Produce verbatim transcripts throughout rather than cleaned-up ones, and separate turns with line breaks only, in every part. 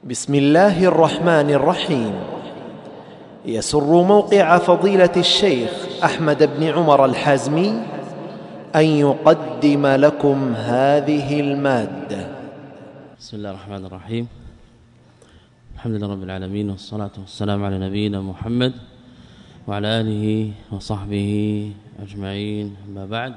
بسم الله الرحمن الرحيم. يسر موقع فضيلة الشيخ أحمد بن عمر الحازمي أن يقدم لكم هذه المادة.
بسم الله الرحمن الرحيم. الحمد لله رب العالمين، والصلاة والسلام على نبينا محمد وعلى آله وصحبه أجمعين، أما بعد.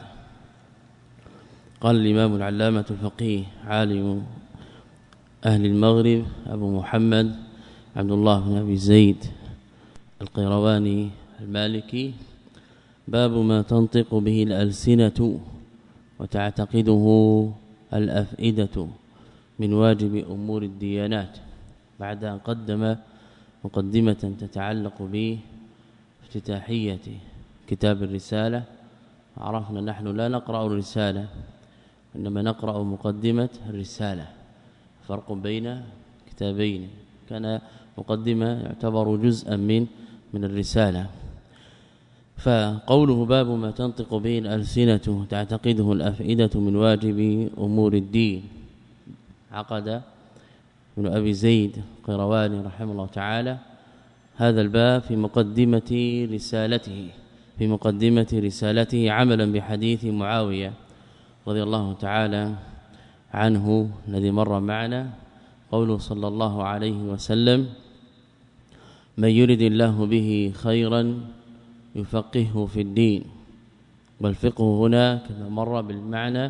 قال الإمام العلامة الفقيه عالم أهل المغرب أبو محمد عبد الله بن أبي زيد القيرواني المالكي: باب ما تنطق به الألسنة وتعتقده الأفئدة من واجب أمور الديانات، بعد أن قدم مقدمة تتعلق بافتتاحية كتاب الرسالة. عرفنا نحن لا نقرأ الرسالة، إنما نقرأ مقدمة الرسالة، فرق بين كتابين. كان مقدمة يعتبر جزءا من من الرسالة. فقوله باب ما تنطق به الألسنة تعتقده الأفئدة من واجب أمور الدين، عقد ابن أبي زيد القيرواني رحمه الله تعالى هذا الباب في مقدمة رسالته في مقدمة رسالته عملا بحديث معاوية رضي الله تعالى عنه الذي مر معنا، قوله صلى الله عليه وسلم: من يرد الله به خيرا يفقهه في الدين. والفقه هنا كما مر بالمعنى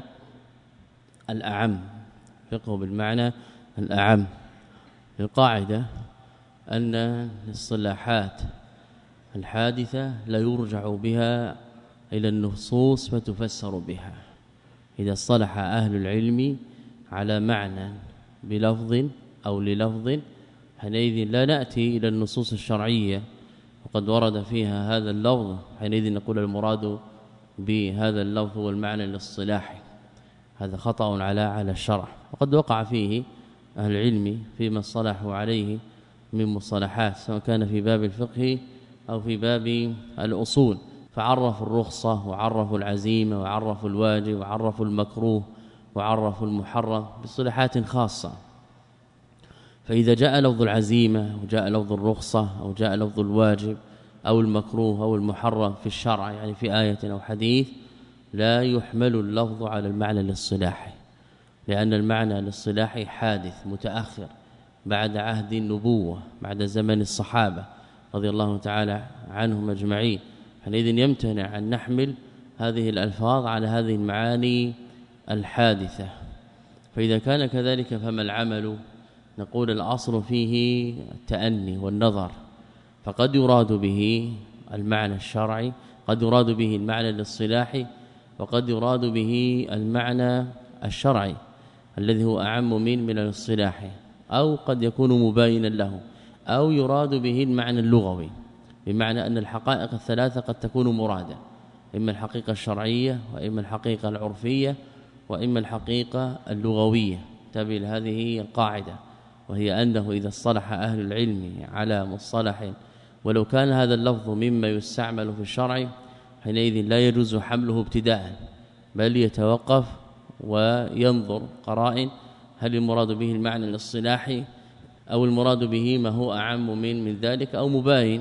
الأعم، فقه بالمعنى الأعم. القاعدة أن الصلاحات الحادثة لا يرجع بها إلى النصوص فتفسر بها. إذا اصطلح أهل العلم على معنى بلفظ أو للفظ، حينئذ لا نأتي إلى النصوص الشرعية وقد ورد فيها هذا اللفظ، حينئذ نقول المراد بهذا اللفظ والمعنى الاصطلاحي. هذا خطأ على على الشرع، وقد وقع فيه أهل العلم فيما اصطلحوا عليه من مصطلحات، سواء كان في باب الفقه أو في باب الأصول، فعرفوا الرخصة وعرفوا العزيمة وعرفوا الواجب وعرفوا المكروه وعرفوا المحرم بصلاحات خاصة. فإذا جاء لفظ العزيمة وجاء لفظ الرخصة أو جاء لفظ الواجب أو المكروه أو المحرم في الشرع، يعني في آية أو حديث، لا يحمل اللفظ على المعنى الاصطلاحي، لأن المعنى الاصطلاحي حادث متأخر بعد عهد النبوة، بعد زمن الصحابة رضي الله تعالى عنهم أجمعين. حينئذ يمتنع أن نحمل هذه الألفاظ على هذه المعاني الحادثة. فإذا كان كذلك فما العمل؟ نقول الأصل فيه التأني والنظر، فقد يراد به المعنى الشرعي، قد يراد به المعنى الاصطلاحي، وقد يراد به المعنى الشرعي الذي هو أعم من من الاصطلاحي، أو قد يكون مباينا له، أو يراد به المعنى اللغوي، بمعنى أن الحقائق الثلاثة قد تكون مرادة، إما الحقيقة الشرعية وإما الحقيقة العرفية وإما الحقيقة اللغوية. تابع هذه القاعدة، وهي أنه إذا اصطلح أهل العلم على مصطلح ولو كان هذا اللفظ مما يستعمل في الشرع، حينئذ لا يجوز حمله ابتداء، بل يتوقف وينظر قرائن هل المراد به المعنى الاصطلاحي أو المراد به ما هو أعم من من ذلك أو مباين،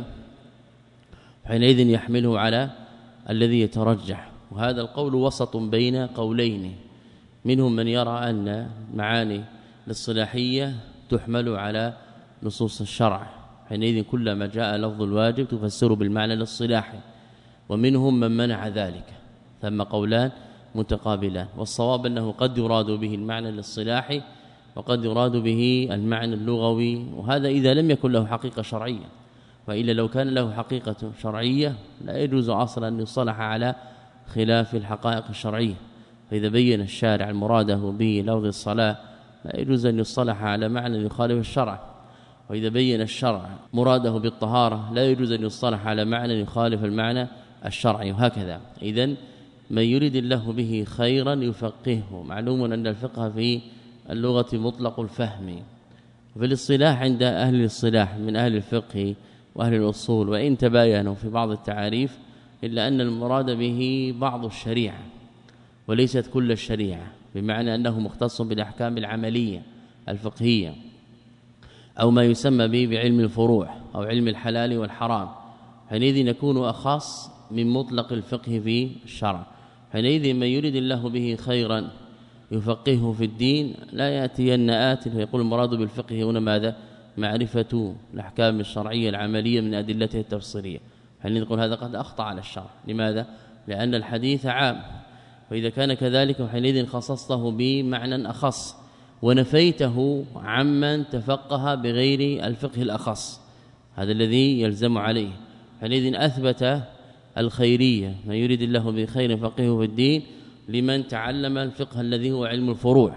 حينئذ يحمله على الذي يترجح. وهذا القول وسط بين قولين، منهم من يرى أن معاني الاصطلاحية تحمل على نصوص الشرع، حينئذ كلما جاء لفظ الواجب تفسر بالمعنى الاصطلاحي، ومنهم من منع ذلك. ثم قولان متقابلان، والصواب أنه قد يراد به المعنى الاصطلاحي وقد يراد به المعنى اللغوي، وهذا إذا لم يكن له حقيقة شرعية. وإلا لو كان له حقيقة شرعية لا يجوز أصلا أن يصطلح على خلاف الحقائق الشرعية. فإذا بين الشارع المراده به لفظ الصلاة لا يجوز أن يصطلح على معنى يخالف الشرع، وإذا بين الشرع مراده بالطهارة لا يجوز أن يصطلح على معنى يخالف المعنى الشرعي، وهكذا. إذن من يريد الله به خيرا يفقهه. معلوم أن الفقه في اللغة مطلق الفهم، في الاصطلاح عند أهل الاصطلاح من أهل الفقه وأهل الأصول وإن تباينوا في بعض التعاريف، إلا أن المراد به بعض الشريعة وليست كل الشريعة، بمعنى أنه مختص بالأحكام العملية الفقهية. أو ما يسمى به بعلم الفروع أو علم الحلال والحرام، حينئذ يكون أخص من مطلق الفقه في الشرع. حينئذ من يريد الله به خيرا يفقهه في الدين، لا يأتين آت ويقول المراد بالفقه هنا ماذا؟ معرفة الأحكام الشرعية العملية من أدلته التفصيلية. حينئذ نقول هذا قد أخطأ على الشرع. لماذا؟ لأن الحديث عام، وإذا كان كذلك حينئذ خصصته بمعنى أخص ونفيته عمن تفقه بغير الفقه الأخص، هذا الذي يلزم عليه. حينئذ أثبت الخيرية، ما يريد الله بخير فقهه في الدين لمن تعلم الفقه الذي هو علم الفروع،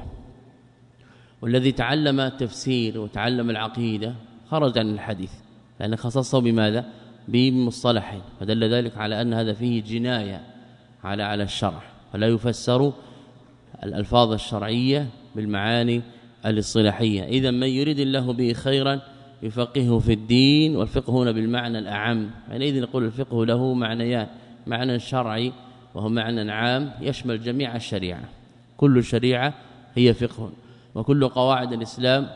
والذي تعلم التفسير وتعلم العقيدة خرج عن الحديث، لأن خصصه بماذا؟ بمصطلح، فدل ذلك على أن هذا فيه جناية على على الشرع، ولا يفسر الألفاظ الشرعية بالمعاني الاصطلاحية. إذا من يريد الله به خيرا يفقهه في الدين، والفقه هنا بالمعنى الأعم. حينئذ نقول الفقه له معنيان: معنى شرعي وهو معنى عام يشمل جميع الشريعة، كل الشريعة هي فقه، وكل قواعد الإسلام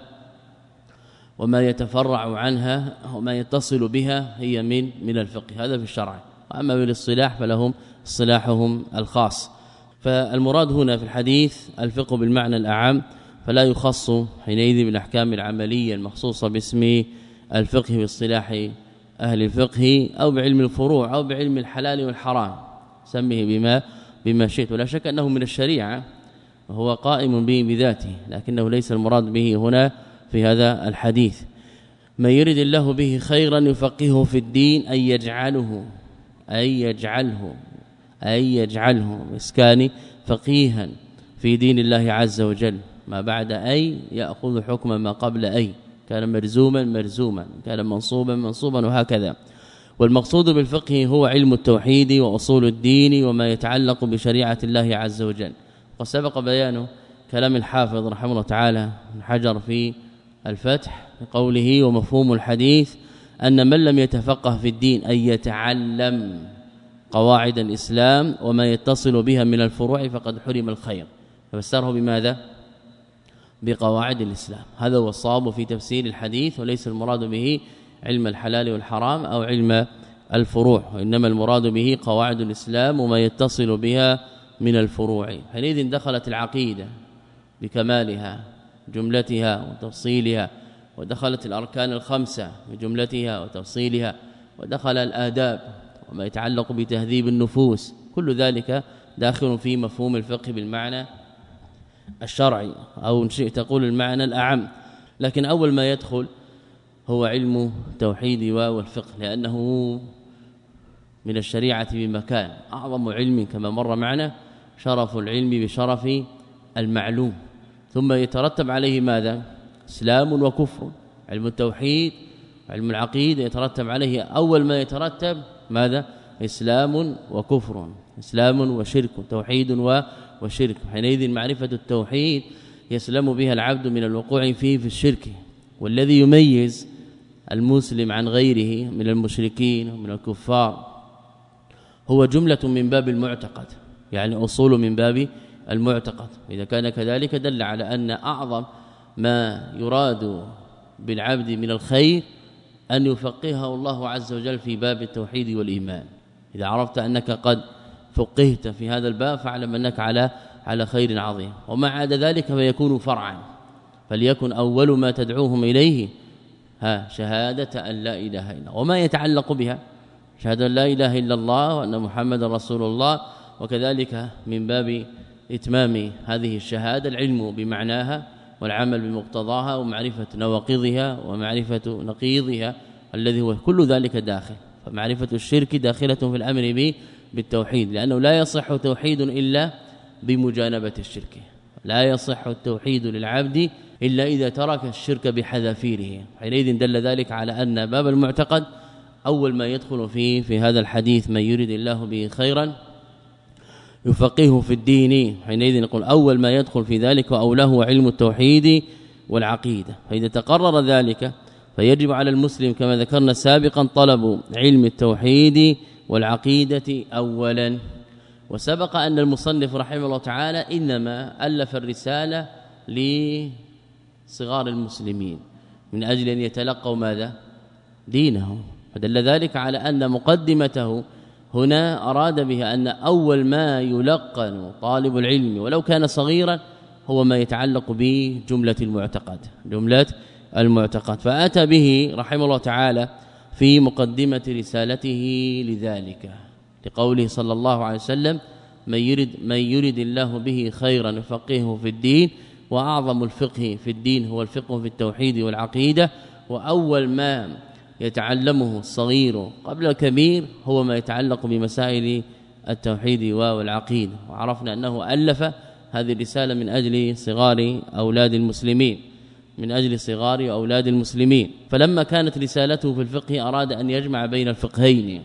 وما يتفرع عنها وما يتصل بها هي من من الفقه، هذا في الشرع. واما بالاصطلاح فلهم اصطلاحهم الخاص. فالمراد هنا في الحديث الفقه بالمعنى الأعم، فلا يخص حينئذ بالاحكام العمليه المخصوصه باسم الفقه باصطلاح اهل الفقه، او بعلم الفروع، او بعلم الحلال والحرام، سميه بما بما شئت. ولا شك انه من الشريعه وهو قائم به بذاته، لكنه ليس المراد به هنا في هذا الحديث. من يريد الله به خيرا يفقهه في الدين، أي يجعله أي يجعله أي يجعله مسكان فقيها في دين الله عز وجل. ما بعد أي يأخذ حكم ما قبل أي، كان مرزوما مرزوما، كان منصوبا منصوبا، وهكذا. والمقصود بالفقه هو علم التوحيد وأصول الدين وما يتعلق بشريعة الله عز وجل. وسبق بيان كلام الحافظ رحمه الله تعالى ابن حجر في الفتح بقوله: ومفهوم الحديث أن من لم يتفقه في الدين أن يتعلم قواعد الإسلام وما يتصل بها من الفروع فقد حرم الخير. ففسره بماذا؟ بقواعد الإسلام. هذا هو الصواب في تفسير الحديث، وليس المراد به علم الحلال والحرام أو علم الفروع، وإنما المراد به قواعد الإسلام وما يتصل بها من الفروع. حينئذ دخلت العقيدة بكمالها جملتها وتفصيلها، ودخلت الأركان الخمسة بجملتها وتفصيلها، ودخل الآداب وما يتعلق بتهذيب النفوس، كل ذلك داخل في مفهوم الفقه بالمعنى الشرعي، أو إن شئت تقول المعنى الأعم. لكن أول ما يدخل هو علم التوحيد والفقه، لأنه من الشريعة بمكان أعظم علم كما مر معنا، شرف العلم بشرف المعلوم، ثم يترتب عليه ماذا؟ اسلام وكفر. علم التوحيد علم العقيده يترتب عليه اول ما يترتب ماذا؟ اسلام وكفر، اسلام وشرك، توحيد وشرك. حينئذ معرفه التوحيد يسلم بها العبد من الوقوع فيه في الشرك. والذي يميز المسلم عن غيره من المشركين ومن الكفار هو جملة من باب المعتقد، يعني أصول من باب المعتقد. إذا كان كذلك دل على أن أعظم ما يراد بالعبد من الخير أن يفقهه الله عز وجل في باب التوحيد والإيمان. إذا عرفت أنك قد فقهت في هذا الباب فاعلم أنك على على خير عظيم. وما عدا ذلك فيكون فرعا، فليكن أول ما تدعوهم إليه ها شهادة أن لا إله إلا الله، وما يتعلق بها شهادة أن لا إله إلا الله وأن محمد رسول الله. وكذلك من باب إتمام هذه الشهادة العلم بمعناها والعمل بمقتضاها ومعرفة نواقضها ومعرفة نقيضها، الذي هو كل ذلك داخل. فمعرفة الشرك داخلة في الأمر به بالتوحيد، لأنه لا يصح توحيد إلا بمجانبة الشرك، لا يصح التوحيد للعبد إلا إذا ترك الشرك بحذافيره. حينئذ دل ذلك على أن باب المعتقد أول ما يدخل فيه في هذا الحديث من يريد الله به خيرا يفقهه في الدين. حينئذ نقول أول ما يدخل في ذلك وأولاه علم التوحيد والعقيدة. فإذا تقرر ذلك فيجب على المسلم كما ذكرنا سابقا طلب علم التوحيد والعقيدة أولا. وسبق أن المصنف رحمه الله تعالى إنما ألف الرسالة لصغار المسلمين، من أجل أن يتلقوا ماذا دينهم. فدل ذلك على أن مقدمته هنا أراد بها أن أول ما يلقن طالب العلم ولو كان صغيرا هو ما يتعلق بجملة المعتقد جملة المعتقد فأتى به رحمه الله تعالى في مقدمة رسالته لذلك لقوله صلى الله عليه وسلم من يرد, من يرد الله به خيرا يفقهه في الدين وأعظم الفقه في الدين هو الفقه في التوحيد والعقيدة وأول ما يتعلمه الصغير قبل الكبير هو ما يتعلق بمسائل التوحيد والعقيدة وعرفنا أنه ألف هذه الرسالة من أجل صغار أولاد المسلمين من أجل صغار أولاد المسلمين فلما كانت رسالته في الفقه أراد أن يجمع بين الفقهين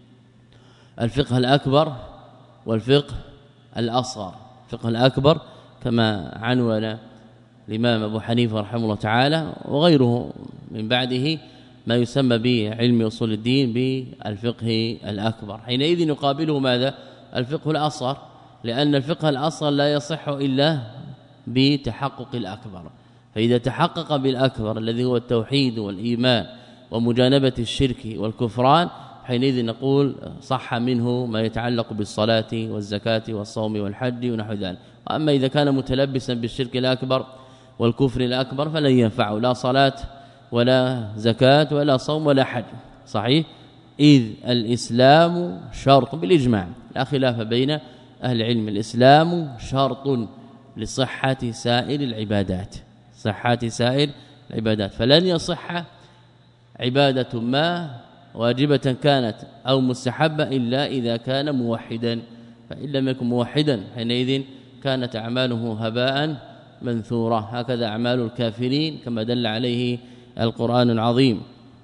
الفقه الأكبر والفقه الأصغر الفقه الأكبر كما عنون الإمام أبو حنيفة رحمه الله تعالى وغيره من بعده ما يسمى بعلم أصول الدين بالفقه الأكبر حينئذ يقابله ماذا الفقه الأصغر لأن الفقه الأصغر لا يصح إلا بتحقق الأكبر فإذا تحقق بالأكبر الذي هو التوحيد والإيمان ومجانبة الشرك والكفران حينئذ نقول صح منه ما يتعلق بالصلاة والزكاة والصوم والحج ونحو ذلك وأما إذا كان متلبسا بالشرك الأكبر والكفر الأكبر فلن ينفعه لا صلاة ولا زكاة ولا صوم ولا حج صحيح إذ الإسلام شرط بالإجماع لا خلاف بين أهل العلم الإسلام شرط لصحة سائر العبادات صحة سائر العبادات فلن يصح عبادة ما واجبة كانت أو مستحبة إلا إذا كان موحدا فإن لم يكن موحدا حينئذ كانت أعماله هباء منثورة هكذا أعمال الكافرين كما دل عليه القرآن العظيم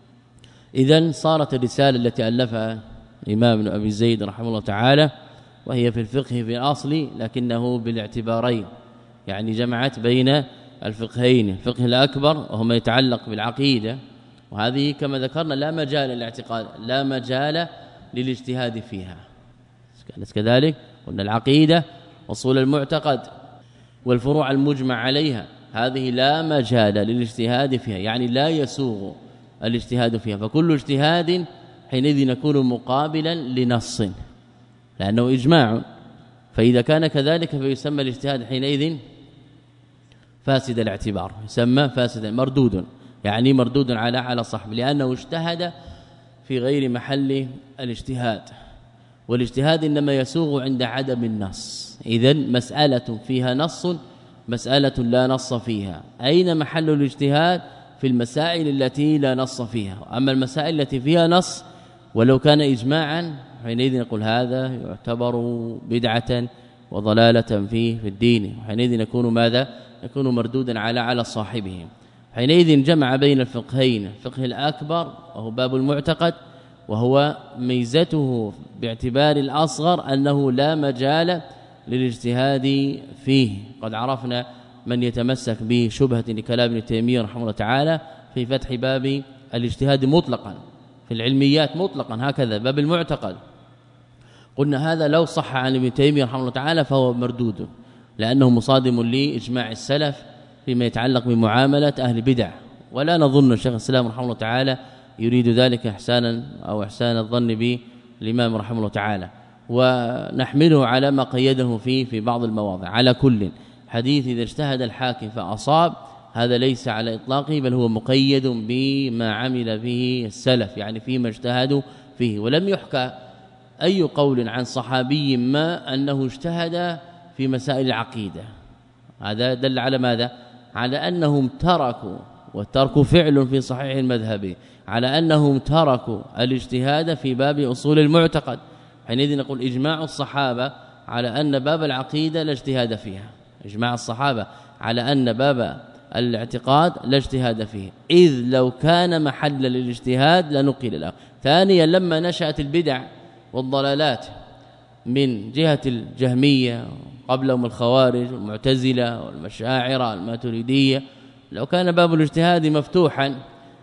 إذن صارت الرسالة التي ألفها الإمام ابن أبي زيد رحمه الله تعالى وهي في الفقه في الأصل لكنه بالاعتبارين يعني جمعت بين الفقهين الفقه الأكبر وهو ما يتعلق بالعقيدة وهذه كما ذكرنا لا مجال للاعتقاد لا مجال للاجتهاد فيها كانت كذلك قلنا العقيدة أصول المعتقد والفروع المجمع عليها هذه لا مجال للاجتهاد فيها يعني لا يسوغ الاجتهاد فيها فكل اجتهاد حينئذ يكون مقابلا لنص لأنه إجماع فإذا كان كذلك فيسمى الاجتهاد حينئذ فاسد الاعتبار يسمى فاسدا مردود يعني مردود على على صاحبه لأنه اجتهد في غير محل الاجتهاد والاجتهاد إنما يسوغ عند عدم النص إذن مسألة فيها نص مسألة لا نص فيها أين محل الاجتهاد في المسائل التي لا نص فيها أما المسائل التي فيها نص ولو كان إجماعا حينئذ نقول هذا يعتبر بدعة وضلالة فيه في الدين حينئذ يكون ماذا يكون مردودا على على صاحبه حينئذ جمع بين الفقهين الفقه الأكبر وهو باب المعتقد وهو ميزته باعتبار الأصغر أنه لا مجال للاجتهاد فيه قد عرفنا من يتمسك بشبهة لكلام ابن تيمية رحمه الله تعالى في فتح باب الاجتهاد مطلقا في العلميات مطلقا هكذا باب المعتقد قلنا هذا لو صح عن ابن تيمية رحمه الله تعالى فهو مردود لأنه مصادم لإجماع السلف فيما يتعلق بمعاملة أهل البدع ولا نظن الشيخ الإسلام رحمه الله تعالى يريد ذلك إحسانا أو إحسان الظن بالإمام رحمه الله تعالى ونحمله على ما قيده فيه في بعض المواضع على كل حديث إذا اجتهد الحاكم فأصاب هذا ليس على إطلاقه بل هو مقيد بما عمل به السلف يعني فيما اجتهدوا فيه ولم يحكى أي قول عن صحابي ما أنه اجتهد في مسائل العقيدة هذا دل على ماذا على أنهم تركوا والترك فعل في صحيح المذهب على أنهم تركوا الاجتهاد في باب أصول المعتقد حينئذ نقول إجماع الصحابة على أن باب العقيدة لا اجتهاد فيها إجماع الصحابة على أن باب الاعتقاد لا اجتهاد فيه إذ لو كان محل للاجتهاد لنقل له ثانيا لما نشأت البدع والضلالات من جهة الجهمية قبلهم الخوارج والمعتزلة والمشاعرة الماتريدية لو كان باب الاجتهاد مفتوحا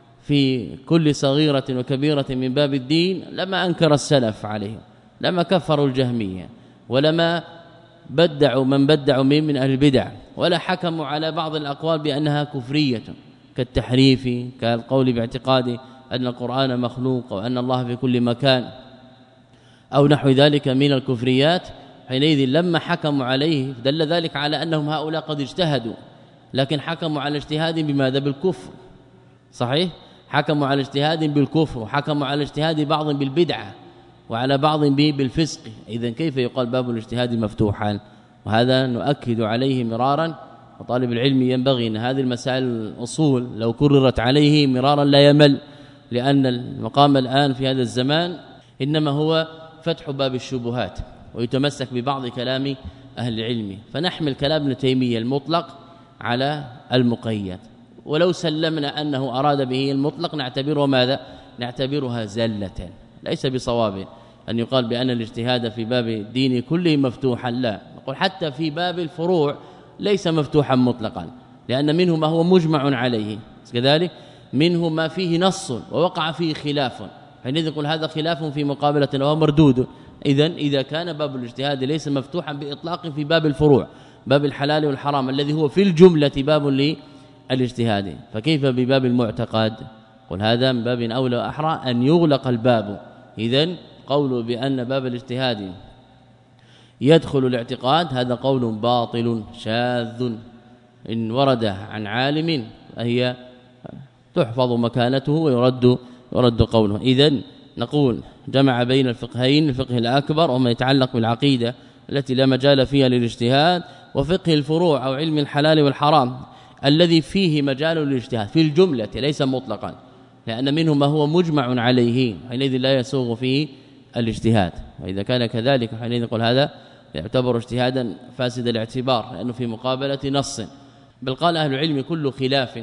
في كل صغيرة وكبيرة من باب الدين لما أنكر السلف عليهم لما كفروا الجهمية ولما بدعوا من بدعوا من من أهل البدع ولا حكموا على بعض الأقوال بأنها كفرية كالتحريف كالقول باعتقاد أن القرآن مخلوق وأن الله في كل مكان أو نحو ذلك من الكفريات. حينئذ لما حكموا عليه دل ذلك على أنهم هؤلاء قد اجتهدوا، لكن حكموا على اجتهاد بماذا؟ بالكفر. صحيح، حكموا على اجتهاد بالكفر، وحكموا على اجتهاد بعض بالبدعة وعلى بعض بالفسق. إذن كيف يقال باب الاجتهاد مفتوحا؟ وهذا نؤكد عليه مرارا، وطالب العلم ينبغي أن هذه المسائل الأصول لو كررت عليه مرارا لا يمل، لأن المقام الآن في هذا الزمان إنما هو فتح باب الشبهات ويتمسك ببعض كلام أهل العلم، فنحمل كلام ابن تيمية المطلق على المقيد، ولو سلمنا أنه أراد به المطلق نعتبره ماذا؟ نعتبرها زلة، ليس بصواب أن يقال بأن الاجتهاد في باب الدين كله مفتوحا، لا، نقول حتى في باب الفروع ليس مفتوحا مطلقا، لأن منه ما هو مجمع عليه، كذلك منه ما فيه نص ووقع فيه خلاف، حينئذ يقول هذا خلاف في مقابلة وهو مردود. إذن إذا كان باب الاجتهاد ليس مفتوحا بإطلاق في باب الفروع، باب الحلال والحرام الذي هو في الجملة باب للاجتهاد، فكيف بباب المعتقد؟ قل هذا من باب أولى وأحرى أن يغلق الباب. إذن قول بأن باب الاجتهاد يدخل الاعتقاد هذا قول باطل شاذ، إن ورد عن عالم فهي تحفظ مكانته ويرد يرد قوله. إذن نقول جمع بين الفقهين، الفقه الأكبر وما يتعلق بالعقيدة التي لا مجال فيها للاجتهاد، وفقه الفروع أو علم الحلال والحرام الذي فيه مجال للاجتهاد في الجملة ليس مطلقا، لأن منه ما هو مجمع عليه حينئذ لا يسوغ فيه الاجتهاد. وإذا كان كذلك حينئذ نقول هذا يعتبر اجتهادا فاسد الاعتبار، لأنه في مقابلة نص. بل قال أهل العلم كل خلاف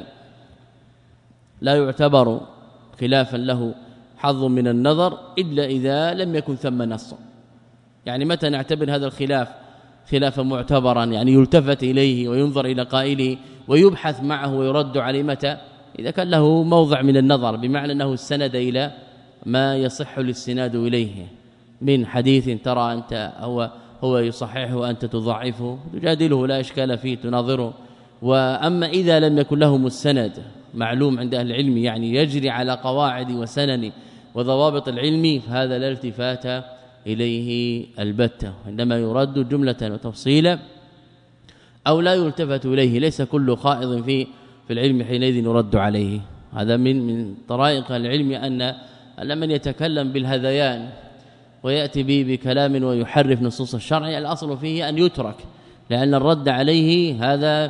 لا يعتبر خلافا له حظ من النظر إلا إذا لم يكن ثم نص. يعني متى نعتبر هذا الخلاف خلافا معتبرا، يعني يلتفت إليه وينظر إلى قائله ويبحث معه ويرد عليه؟ متى؟ إذا كان له موضع من النظر، بمعنى أنه استند إلى ما يصح الاستناد إليه من حديث ترى أنت هو هو يصححه وأنت تضعفه، تجادله لا إشكال فيه، تناظره. وأما إذا لم يكن له مستند معلوم عند أهل العلم، يعني يجري على قواعد وسنن وضوابط العلم، فهذا لا التفات إليه البتة، عندما يرد جملة وتفصيلا أو لا يلتفت إليه. ليس كل خائض في في العلم حينئذ يرد عليه. هذا من من طرائق العلم أن أن من يتكلم بالهذيان ويأتي به بكلام ويحرف نصوص الشرع الأصل فيه أن يترك، لأن الرد عليه هذا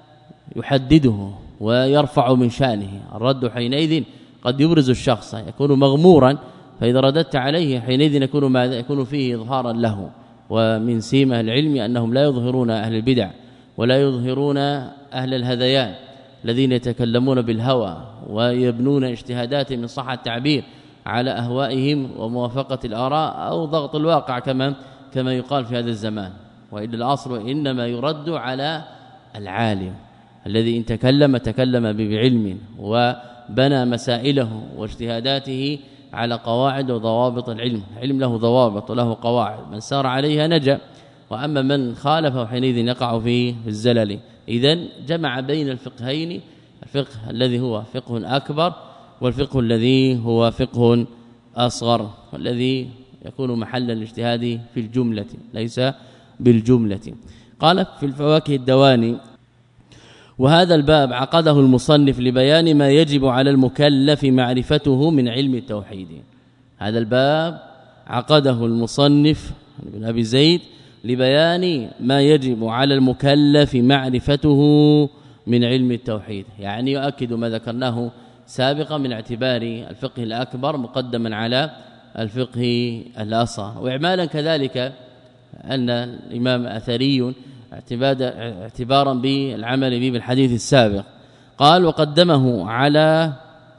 يحدده ويرفع من شأنه. الرد حينئذ قد يبرز الشخص، يكون مغمورا، فإذا رددت عليه حينئذ يكون ماذا؟ يكون فيه إظهارا له. ومن سيمة العلم أنهم لا يظهرون أهل البدع ولا يظهرون أهل الهذيان الذين يتكلمون بالهوى ويبنون اجتهادات من صح التعبير على أهوائهم وموافقة الآراء أو ضغط الواقع كما كما يقال في هذا الزمان. وإلا الأصل إنما يرد على العالم الذي إن تكلم تكلم بعلم وبنى مسائله واجتهاداته على قواعد وضوابط العلم. العلم له ضوابط وله قواعد، من سار عليها نجا، وأما من خالفه حينئذ يقع في الزلل. إذن جمع بين الفقهين، الفقه الذي هو فقه أكبر والفقه الذي هو فقه أصغر، والذي يكون محل الاجتهاد في الجملة ليس بالجملة. قال في الفواكه الدواني: وهذا الباب عقده المصنف لبيان ما يجب على المكلف معرفته من علم التوحيد. هذا الباب عقده المصنف ابن أبي زيد لبيان ما يجب على المكلف معرفته من علم التوحيد، يعني يؤكد ما ذكرناه سابقا من اعتبار الفقه الأكبر مقدما على الفقه الأصغر. واعمالا كذلك أن الإمام أثري اعتبارا بالعمل به بالحديث السابق قال: وقدمه على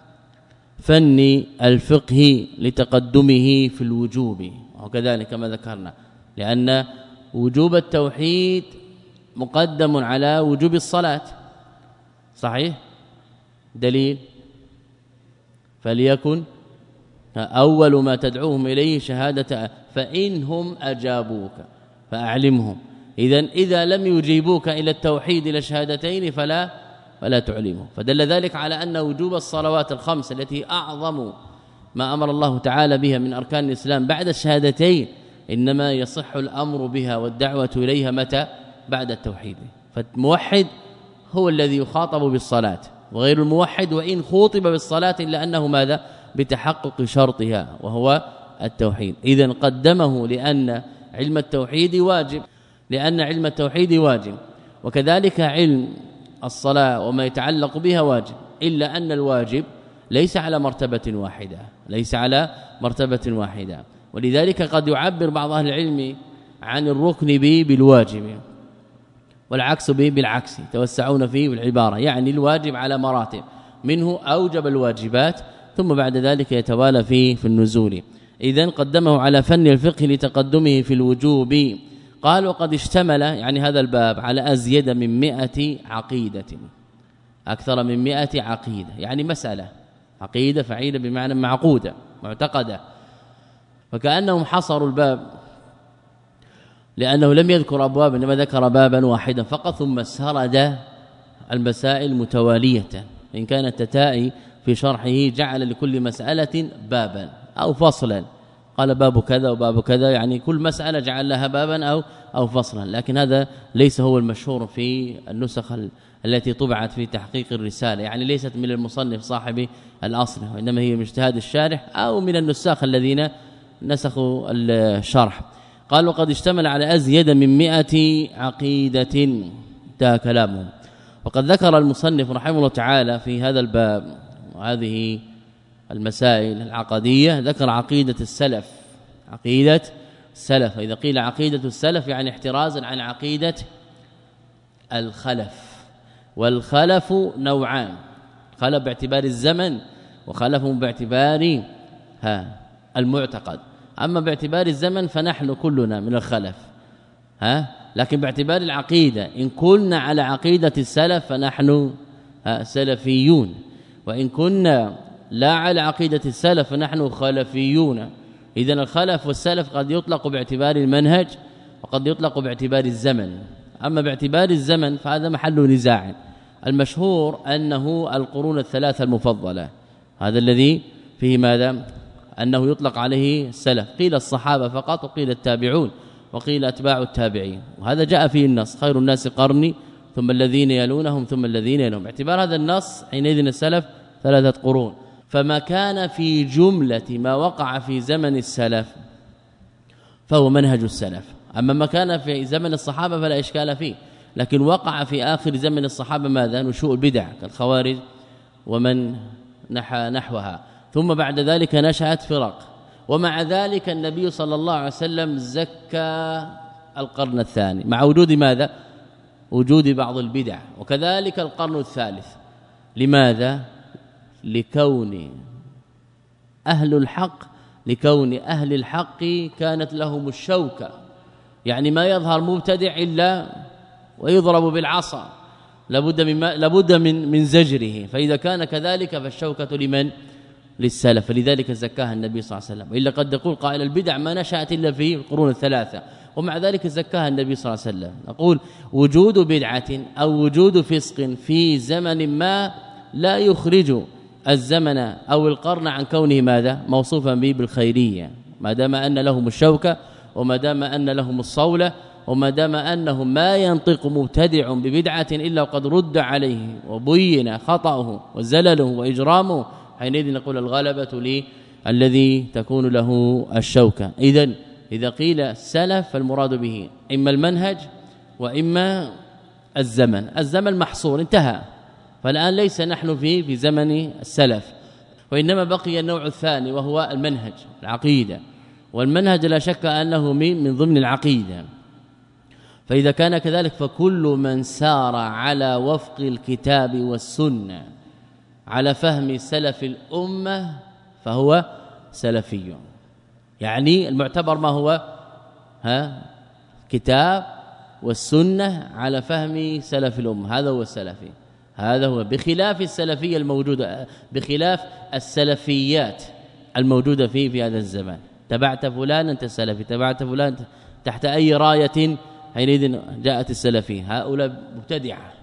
فن الفقه لتقدمه في الوجوب، وكذلك كما ذكرنا، لأن وجوب التوحيد مقدم على وجوب الصلاة. صحيح؟ دليل: فليكن أول ما تدعوهم إليه شهادة فإنهم أجابوك فأعلمهم. إذن إذا لم يجيبوك إلى التوحيد إلى الشهادتين فلا فلا تعلمه. فدل ذلك على أن وجوب الصلوات الخمس التي أعظم ما أمر الله تعالى بها من أركان الإسلام بعد الشهادتين إنما يصح الأمر بها والدعوة إليها متى؟ بعد التوحيد. فالموحد هو الذي يخاطب بالصلاة، وغير الموحد وإن خوطب بالصلاة إلا أنه ماذا؟ بتحقق شرطها وهو التوحيد. إذن قدمه لأن علم التوحيد واجب، لأن علم التوحيد واجب، وكذلك علم الصلاة وما يتعلق بها واجب، إلا أن الواجب ليس على مرتبة واحدة، ليس على مرتبة واحدة. ولذلك قد يعبر بعض أهل العلم عن الركن به بالواجب والعكس به بالعكس، توسعون فيه بالعبارة، يعني الواجب على مراتب، منه أوجب الواجبات ثم بعد ذلك يتوالى فيه في النزول. إذن قدمه على فن الفقه لتقدمه في الوجوب. قال وقد اشتمل يعني هذا الباب على أزيد من مئة عقيدة، أكثر من مئة عقيدة، يعني مسألة عقيدة فعيلة بمعنى معقودة معتقدة. فكأنهم حصروا الباب لأنه لم يذكر أبواب إنما ذكر بابا واحدا فقط، ثم سرد المسائل متوالية. إن كان التتائي في شرحه جعل لكل مسألة بابا أو فصلا، قال باب كذا وباب كذا، يعني كل مسألة جعل لها بابا أو أو فصلا، لكن هذا ليس هو المشهور في النسخ التي طبعت في تحقيق الرسالة، يعني ليست من المصنف صاحب الأصل، وإنما هي من اجتهاد الشارح أو من النساخ الذين نسخوا الشرح. قال وقد اشتمل على أزيد من مئة عقيدة، انتهى كلامه. وقد ذكر المصنف رحمه الله تعالى في هذا الباب وهذه المسائل العقدية ذكر عقيدة السلف، عقيدة السلف. إذا قيل عقيدة السلف يعني احترازا عن عقيدة الخلف، والخلف نوعان، خلف باعتبار الزمن وخلف باعتبار ها المعتقد. أما باعتبار الزمن فنحن كلنا من الخلف، ها لكن باعتبار العقيدة إن كنا على عقيدة السلف فنحن سلفيون، وإن كنا لا على عقيدة السلف فنحن خلفيون. إذن الخلف والسلف قد يطلق باعتبار المنهج وقد يطلق باعتبار الزمن. أما باعتبار الزمن فهذا محل نزاع. المشهور أنه القرون الثلاثة المفضلة، هذا الذي فيه ماذا؟ أنه يطلق عليه السلف، قيل الصحابة فقط وقيل التابعون وقيل أتباع التابعين، وهذا جاء فيه النص خير الناس قرني ثم الذين يلونهم ثم الذين يلونهم. باعتبار هذا النص حينئذ السلف ثلاثة قرون. فما كان في جملة ما وقع في زمن السلف فهو منهج السلف، أما ما كان في زمن الصحابة فلا إشكال فيه، لكن وقع في آخر زمن الصحابة ماذا؟ نشوء البدع كالخوارج ومن نحى نحوها، ثم بعد ذلك نشأت فرق. ومع ذلك النبي صلى الله عليه وسلم زكى القرن الثاني مع وجود ماذا؟ وجود بعض البدع، وكذلك القرن الثالث. لماذا؟ لكون أهل الحق لكون أهل الحق كانت لهم الشوكة، يعني ما يظهر مبتدع إلا ويضرب بالعصا، لابد من لابد من من زجره. فإذا كان كذلك فالشوكة لمن؟ للسلف، فلذلك زكاها النبي صلى الله عليه وسلم. إلا قد يقول قائل البدع ما نشأت إلا في القرون الثلاثة، ومع ذلك زكاها النبي صلى الله عليه وسلم. نقول وجود بدعة أو وجود فسق في زمن ما لا يخرج الزمن أو القرن عن كونه ماذا؟ موصوفا به بالخيرية، ما دام أن لهم الشوكة وما دام أن لهم الصولة وما دام أنه ما ينطق مبتدع ببدعة إلا وقد رد عليه وبين خطأه وزلله وإجرامه، حينئذ نقول الغلبة للذي تكون له الشوكة. إذن إذا قيل السلف فالمراد به إما المنهج وإما الزمن. الزمن محصور انتهى، فالآن ليس نحن في في زمن السلف، وإنما بقي النوع الثاني وهو المنهج العقيدة، والمنهج لا شك أنه من من ضمن العقيدة. فإذا كان كذلك فكل من سار على وفق الكتاب والسنة على فهم سلف الأمة فهو سلفي. يعني المعتبر ما هو؟ ها كتاب والسنة على فهم سلف الأمة، هذا هو السلفي، هذا هو، بخلاف السلفية الموجودة، بخلاف السلفيات الموجودة فيه في هذا الزمان. تبعت فلان أنت سلفي، تبعت فلان تحت أي راية حينئذ جاءت السلفية، هؤلاء مبتدعة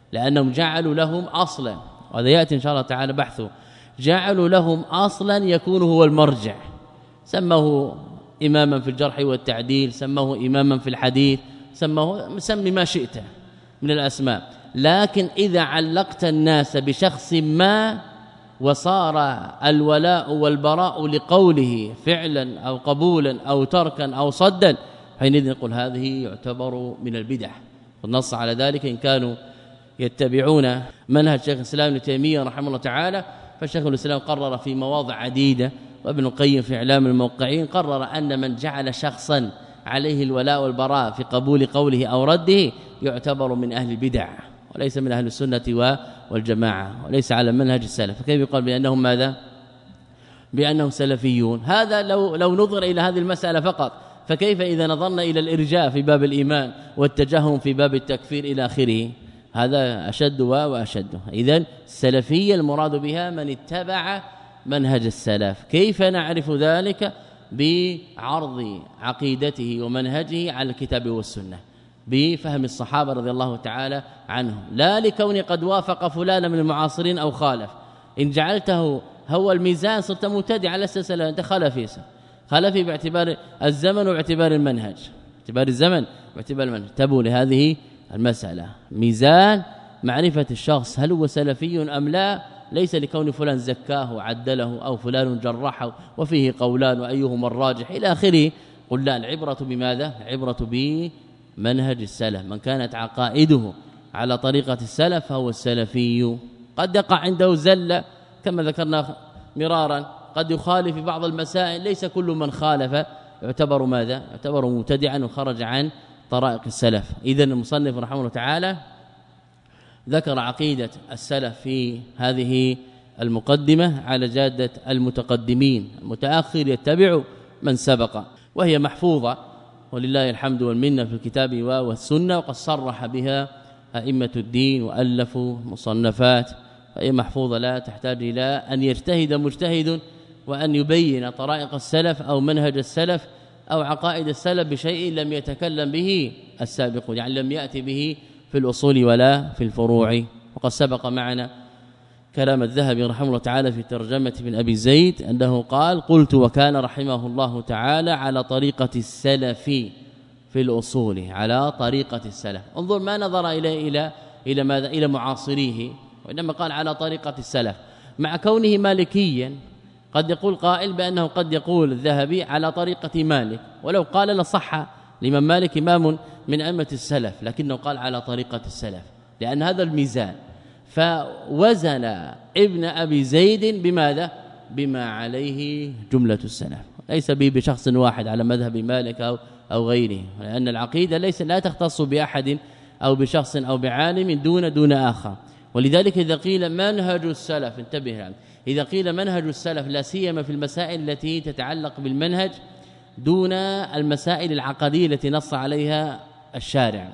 لأنهم جعلوا لهم أصلا، وهذا يأتي إن شاء الله تعالى بحثه، جعلوا لهم أصلا يكون هو المرجع، سموه إماما في الجرح والتعديل، سموه إماما في الحديث، سموه سمي ما شئت من الأسماء، لكن إذا علقت الناس بشخص ما وصار الولاء والبراء لقوله فعلا أو قبولا أو تركا أو صدا، حينئذ نقول هذه يعتبر من البدع. والنص على ذلك إن كانوا يتبعون منهج شيخ الإسلام ابن تيمية رحمه الله تعالى، فالشيخ الإسلام قرر في مواضع عديدة، وابن القيم في إعلام الموقعين قرر أن من جعل شخصا عليه الولاء والبراء في قبول قوله أو رده يعتبر من أهل البدع وليس من أهل السنة والجماعة وليس على منهج السلف. فكيف يقال بأنهم ماذا؟ بأنهم سلفيون؟ هذا لو لو نظر إلى هذه المسألة فقط، فكيف إذا نظرنا إلى الإرجاء في باب الإيمان والتجهم في باب التكفير إلى آخره؟ هذا أشد وأشد. إذن السلفية المراد بها من اتبع منهج السلف. كيف نعرف ذلك؟ بعرض عقيدته ومنهجه على الكتاب والسنة، بفهم الصحابة رضي الله تعالى عنهم، لا لكون قد وافق فلان من المعاصرين أو خالف. إن جعلته هو الميزان صرت مبتدع على السلسلة، أنت خلفي خلفي باعتبار الزمن وباعتبار المنهج، باعتبار الزمن باعتبار المنهج. تبوا لهذه المسألة ميزان معرفة الشخص هل هو سلفي أم لا، ليس لكون فلان زكاه وعدله أو فلان جرحه وفيه قولان وأيهما الراجح إلى آخره. قل لا، العبرة بماذا؟ العبرة بمنهج السلف. من كانت عقائده على طريقة السلف فهو السلفي. قد يقع عنده زلة كما ذكرنا مرارا، قد يخالف في بعض المسائل، ليس كل من خالف يعتبر ماذا؟ يعتبر مبتدعا وخرج عن طرائق السلف. إذن المصنف رحمه الله تعالى ذكر عقيدة السلف في هذه المقدمة على جادة المتقدمين، المتأخر يتبع من سبق، وهي محفوظة ولله الحمد والمنة في الكتاب والسنة، وقد صرح بها أئمة الدين وألفوا مصنفات، فهي محفوظة لا تحتاج إلى أن يجتهد مجتهد وأن يبين طرائق السلف أو منهج السلف أو عقائد السلف بشيء لم يتكلم به السابقون، يعني لم يأتي به في الأصول ولا في الفروع. وقد سبق معنا كلام الذهبي رحمه الله تعالى في ترجمة ابن أبي زيد أنه قال: قلت وكان رحمه الله تعالى على طريقة السلف في الأصول، على طريقة السلف. انظر ما نظر إلى إلى إلى ماذا؟ إلى معاصريه، وإنما قال على طريقة السلف، مع كونه مالكيا. قد يقول قائل بأنه قد يقول الذهبي على طريقة مالك، ولو قال لصح لمن مالك إمام من أئمة السلف، لكنه قال على طريقة السلف لأن هذا الميزان. فوزن ابن أبي زيد بماذا؟ بما عليه جملة السلف، ليس به بشخص واحد على مذهب مالك أو أو غيره، لأن العقيدة ليس لا تختص بأحد أو بشخص أو بعالم دون دون آخر. ولذلك إذا قيل منهج السلف، انتبه يعني، إذا قيل منهج السلف لا سيما في المسائل التي تتعلق بالمنهج دون المسائل العقدية التي نص عليها الشارع،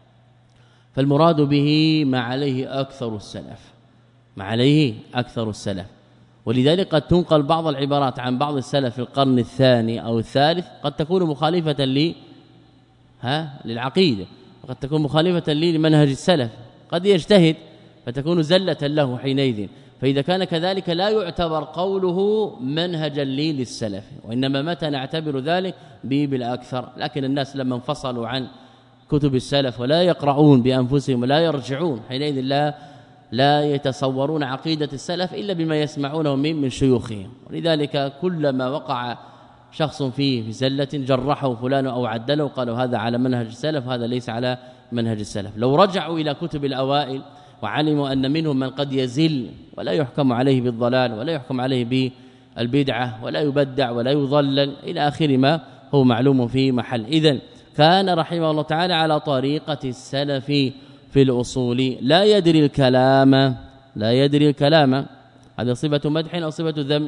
فالمراد به ما عليه أكثر السلف، ما عليه أكثر السلف. ولذلك قد تنقل بعض العبارات عن بعض السلف في القرن الثاني أو الثالث قد تكون مخالفة لي ها للعقيدة، وقد تكون مخالفة لي لمنهج السلف، قد يجتهد فتكون زلة له حينئذ. فإذا كان كذلك لا يعتبر قوله منهجا لي للسلف، وإنما متى نعتبر ذلك به بالأكثر. لكن الناس لما انفصلوا عن كتب السلف ولا يقرؤون بأنفسهم ولا يرجعون، حينئذ لا لا يتصورون عقيدة السلف إلا بما يسمعونه من من شيوخهم. ولذلك كلما وقع شخص فيه في زلة جرحه فلان أو عدله قالوا هذا على منهج السلف، هذا ليس على منهج السلف. لو رجعوا إلى كتب الأوائل وعلموا أن منهم من قد يزل ولا يحكم عليه بالضلال ولا يحكم عليه بالبدعة ولا يبدع ولا يضلل إلى آخر ما هو معلوم في محل. إذن كان رحمه الله تعالى على طريقة السلف في الأصول، لا يدري الكلام، لا يدري الكلام، هذا صفة مدح أو صفة ذم؟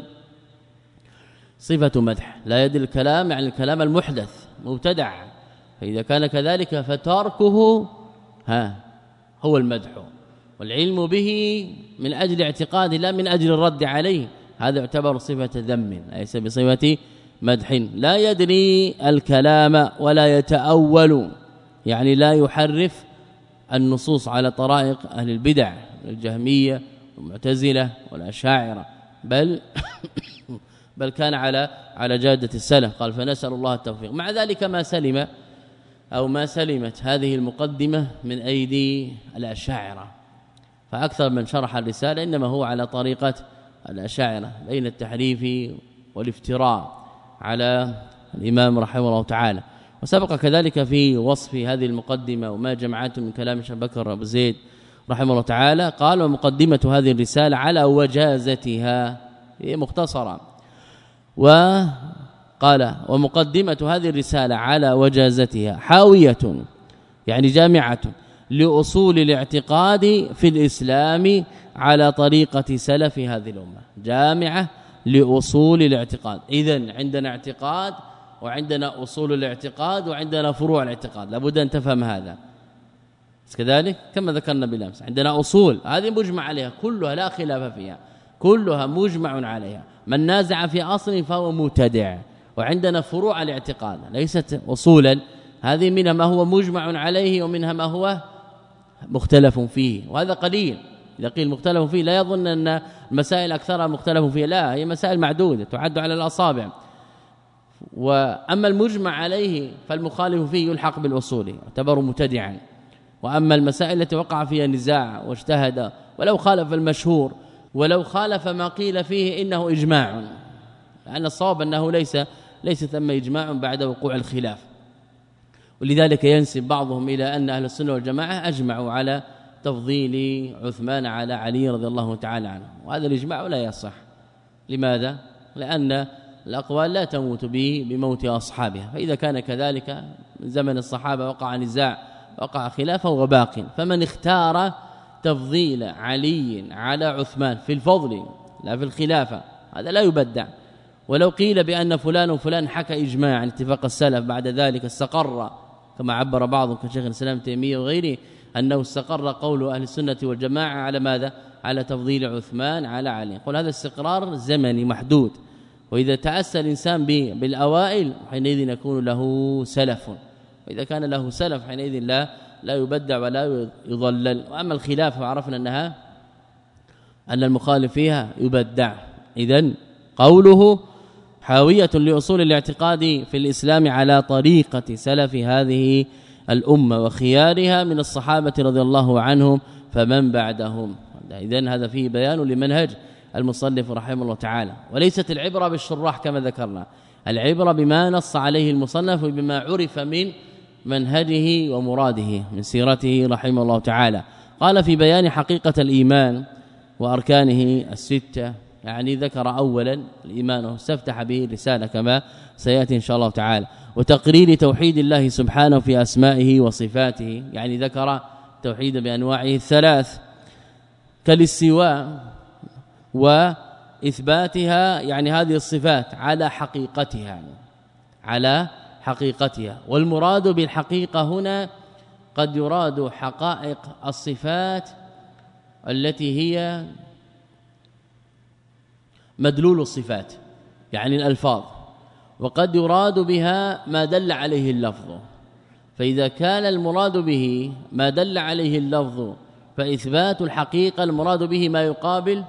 صفة مدح. لا يدري الكلام يعني الكلام المحدث مبتدع، فإذا كان كذلك فتركه ها هو المدح، والعلم به من أجل اعتقاد لا من أجل الرد عليه، هذا يعتبر صفة ذم ليس بصفة مدح. لا يدري الكلام ولا يتأول، يعني لا يحرف النصوص على طرائق أهل البدع الجهمية والمعتزلة والأشاعرة، بل بل كان على على جادة السلف. قال فنسأل الله التوفيق. مع ذلك ما سلم أو ما سلمت هذه المقدمة من أيدي الأشاعرة، فأكثر من شرح الرسالة إنما هو على طريقة الأشاعرة بين التحريف والافتراء على الإمام رحمه الله تعالى. وسبق كذلك في وصف هذه المقدمة وما جمعته من كلام الشيخ بكر أبو زيد رحمه الله تعالى، قال ومقدمة هذه الرسالة على وجازتها، هي مختصرة، وقال ومقدمة هذه الرسالة على وجازتها حاوية يعني جامعة لأصول الاعتقاد في الإسلام على طريقة سلف هذه الأمة، جامعة لأصول الاعتقاد. إذن عندنا اعتقاد وعندنا أصول الاعتقاد وعندنا فروع الاعتقاد، لابد أن تفهم هذا كذلك كما ذكرنا بالأمس. عندنا أصول هذه مجمع عليها كلها لا خلاف فيها، كلها مجمع عليها، من نازع في أصل فهو مبتدع. وعندنا فروع الاعتقاد ليست أصولا، هذه منها ما هو مجمع عليه ومنها ما هو مختلف فيه، وهذا قليل. إذا قيل مختلف فيه لا يظن أن المسائل أكثرها مختلف فيها، لا، هي مسائل معدودة تعد على الأصابع. وأما المجمع عليه فالمخالف فيه يلحق بالأصول يعتبر مبتدعا. وأما المسائل التي وقع فيها نزاع واجتهد ولو خالف المشهور ولو خالف ما قيل فيه إنه إجماع، لأن الصواب أنه ليس ليس ثم إجماع بعد وقوع الخلاف. ولذلك ينسب بعضهم إلى أن أهل السنة والجماعة أجمعوا على تفضيل عثمان على علي رضي الله تعالى عنه، وهذا الإجماع لا يصح. لماذا؟ لأن الأقوال لا تموت به بموت أصحابها، فإذا كان كذلك من زمن الصحابة وقع نزاع وقع خلاف وهو باق. فمن اختار تفضيل علي على عثمان في الفضل لا في الخلافة هذا لا يبدع. ولو قيل بأن فلان وفلان حكى إجماع عن اتفاق السلف بعد ذلك استقر كما عبر بعضهم كشيخ الإسلام تيمية وغيره أنه استقر قول أهل السنة والجماعة على ماذا؟ على تفضيل عثمان على علي. قل هذا استقرار زمني محدود، وإذا تأسى الإنسان بالأوائل حينئذ يكون له سلف، وإذا كان له سلف حينئذ لا لا يبدع ولا يضلل. وأما الخلاف فعرفنا أنها أن المخالف فيها يبدع. إذن قوله حاوية لأصول الاعتقاد في الإسلام على طريقة سلف هذه الأمة وخيارها من الصحابة رضي الله عنهم فمن بعدهم. إذن هذا فيه بيان لمنهج المصنف رحمه الله تعالى. وليست العبرة بالشراح كما ذكرنا، العبرة بما نص عليه المصنف وبما عرف من منهجه ومراده من سيرته رحمه الله تعالى. قال في بيان حقيقة الإيمان وأركانه الستة، يعني ذكر أولا الإيمان واستفتح به الرسالة كما سيأتي إن شاء الله تعالى، وتقرير توحيد الله سبحانه في أسمائه وصفاته، يعني ذكر توحيد بأنواعه الثلاث كالاستواء وإثباتها، يعني هذه الصفات على حقيقتها على حقيقتها. والمراد بالحقيقة هنا قد يراد حقائق الصفات التي هي مدلول الصفات يعني الألفاظ، وقد يراد بها ما دل عليه اللفظ. فإذا كان المراد به ما دل عليه اللفظ فإثبات الحقيقة المراد به ما يقابل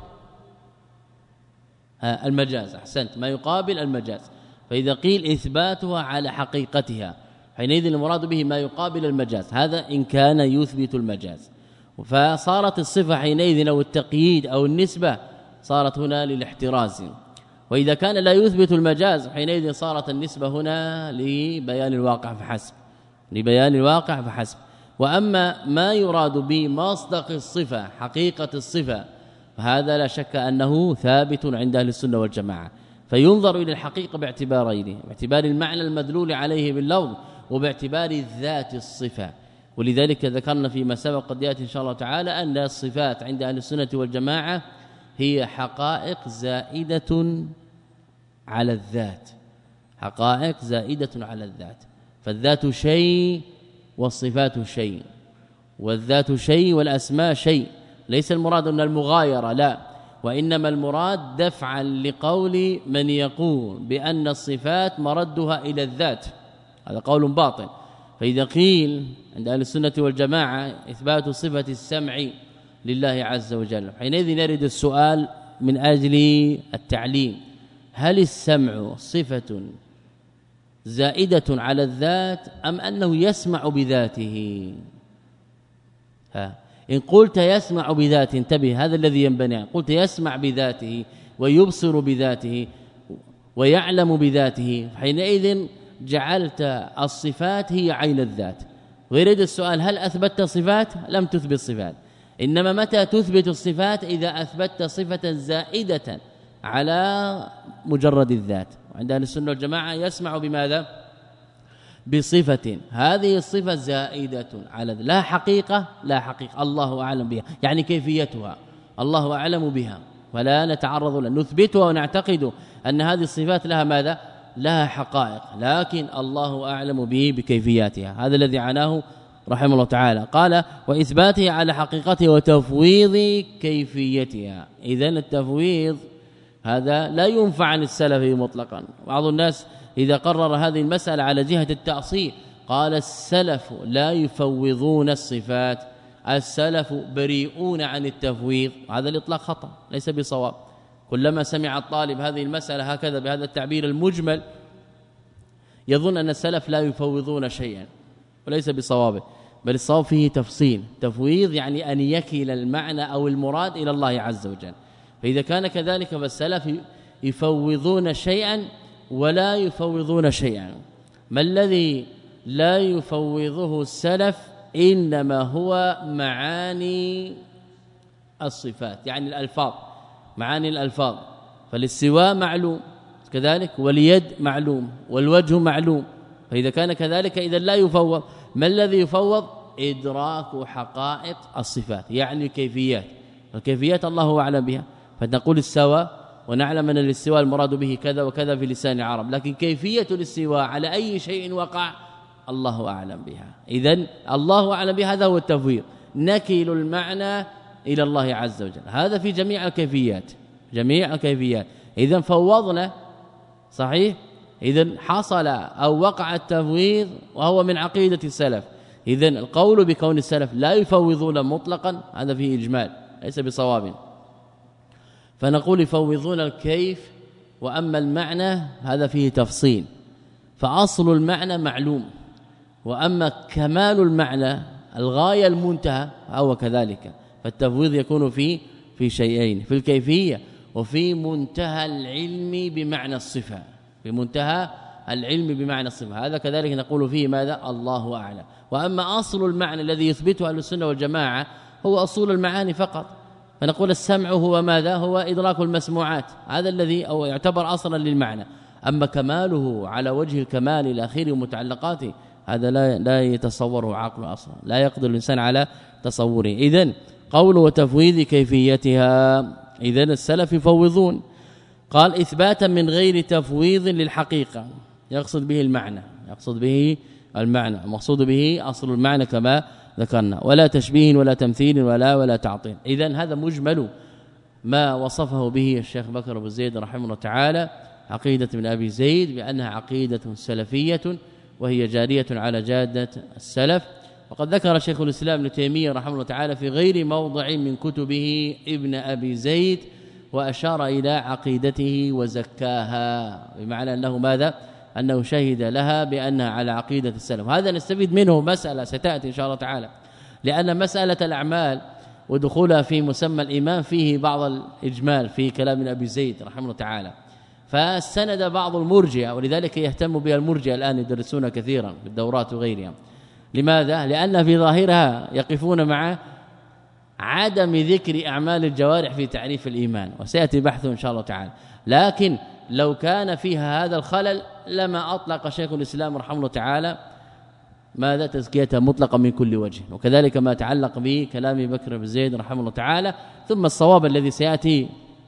المجاز، أحسنت، ما يقابل المجاز. فإذا قيل إثباتها على حقيقتها حينئذ المراد به ما يقابل المجاز، هذا إن كان يثبت المجاز. فصارت الصفة حينئذ أو التقييد أو النسبة صارت هنا للاحتراز. وإذا كان لا يثبت المجاز حينئذ صارت النسبة هنا لبيان الواقع فحسب لبيان الواقع فحسب. وأما ما يراد بمصدق الصفة حقيقة الصفة فهذا لا شك أنه ثابت عند أهل السنة والجماعة. فينظر إلى الحقيقة باعتبارين، باعتبار المعنى المدلول عليه باللفظ وباعتبار ذات الصفة. ولذلك ذكرنا فيما سبق قد يأتي إن شاء الله تعالى أن الصفات عند أهل السنة والجماعة هي حقائق زائدة على الذات، حقائق زائدة على الذات. فالذات شيء والصفات شيء، والذات شيء والأسماء شيء. ليس المراد أن المغايرة، لا، وإنما المراد دفعا لقول من يقول بأن الصفات مردها إلى الذات، هذا قول باطل. فإذا قيل عند أهل السنة والجماعة إثبات صفة السمع لله عز وجل، حينئذ نرد السؤال من أجل التعليم: هل السمع صفة زائدة على الذات أم أنه يسمع بذاته؟ ها إن قلت يسمع بذاته، انتبه هذا الذي ينبني، قلت يسمع بذاته ويبصر بذاته ويعلم بذاته، حينئذ جعلت الصفات هي عين الذات. ويريد السؤال: هل أثبتت صفات؟ لم تثبت صفات، إنما متى تثبت الصفات؟ إذا أثبتت صفة زائدة على مجرد الذات. وعند أهل السنة والجماعة يسمع بماذا؟ بصفة، هذه الصفة زائدة على لا حقيقة، لا حقيقة الله أعلم بها، يعني كيفيتها الله أعلم بها، ولا نتعرض لها، نثبتها ونعتقد أن هذه الصفات لها ماذا؟ لها حقائق، لكن الله أعلم به بكيفياتها. هذا الذي عناه رحمه الله تعالى. قال: وإثباته على حقيقته وتفويض كيفيتها. إذن التفويض هذا لا ينفع عن السلف مطلقا. بعض الناس إذا قرر هذه المسألة على جهة التأصيل قال: السلف لا يفوضون الصفات، السلف بريئون عن التفويض. هذا الإطلاق خطأ، ليس بصواب. كلما سمع الطالب هذه المسألة هكذا بهذا التعبير المجمل يظن أن السلف لا يفوضون شيئا، وليس بصوابه، بل الصواب فيه تفصيل. تفويض يعني أن يكل المعنى أو المراد إلى الله عز وجل. فإذا كان كذلك فالسلف يفوضون شيئا ولا يفوضون شيئا. ما الذي لا يفوضه السلف؟ إنما هو معاني الصفات، يعني الألفاظ، معاني الألفاظ. فالاستواء معلوم كذلك، واليد معلوم، والوجه معلوم. فإذا كان كذلك إذا لا يفوض. ما الذي يفوض؟ إدراك حقائق الصفات، يعني كيفيات. الكيفيات الله أعلم بها، فنقول استوى ونعلم أن الاستواء المراد به كذا وكذا في لسان العرب، لكن كيفية الاستواء على أي شيء وقع الله أعلم بها. إذن الله أعلم بها، هذا هو التفويض، نكل المعنى إلى الله عز وجل. هذا في جميع الكيفيات، جميع الكيفيات. إذن فوضنا صحيح، إذن حصل أو وقع التفويض وهو من عقيدة السلف. إذن القول بكون السلف لا يفوضون مطلقا هذا فيه إجمال، ليس بصواب. فنقول يفوضون الكيف، وأما المعنى هذا فيه تفصيل. فأصل المعنى معلوم، وأما كمال المعنى الغاية المنتهى هو كذلك. فالتفويض يكون في في شيئين: في الكيفية وفي منتهى العلم بمعنى الصفة، في منتهى العلم بمعنى الصفة. هذا كذلك نقول فيه ماذا؟ الله أعلم. وأما أصل المعنى الذي يثبته أهل السنة والجماعة هو أصول المعاني فقط. فنقول السمع هو ماذا؟ هو إدراك المسموعات، هذا الذي أو يعتبر أصلا للمعنى. أما كماله على وجه الكمال الأخير ومتعلقاته هذا لا لا يتصوره عقله أصلا، لا يقدر الإنسان على تصوره. إذن قول وتفويض كيفيتها. إذن السلف يفوضون. قال: إثباتا من غير تفويض للحقيقة، يقصد به المعنى، يقصد به المعنى، المقصود به أصل المعنى كما ذكرنا، ولا تشبيه ولا تمثيل ولا ولا تعطيل. إذن هذا مجمل ما وصفه به الشيخ بكر بن زيد رحمه الله تعالى عقيدة من أبي زيد بأنها عقيدة سلفية، وهي جارية على جادة السلف. وقد ذكر شيخ الإسلام ابن تيمية رحمه الله تعالى في غير موضع من كتبه ابن أبي زيد، وأشار إلى عقيدته وزكاها، بمعنى أنه ماذا؟ أنه شهد لها بأنها على عقيدة السلف. هذا نستفيد منه مسألة ستأتي إن شاء الله تعالى، لأن مسألة الأعمال ودخولها في مسمى الإيمان فيه بعض الإجمال في كلام أبي زيد رحمه الله تعالى، فاستند بعض المرجئة، ولذلك يهتم بها المرجئة الآن يدرسون كثيرا في الدورات وغيرها. لماذا؟ لأن في ظاهرها يقفون مع عدم ذكر أعمال الجوارح في تعريف الإيمان، وسيأتي بحثه إن شاء الله تعالى. لكن لو كان فيها هذا الخلل لما أطلق شيخ الإسلام رحمه الله تعالى ماذا؟ تزكيتها مطلقا من كل وجه. وكذلك ما تعلق به كلام بكر بن زيد رحمه الله تعالى. ثم الصواب الذي سيأتي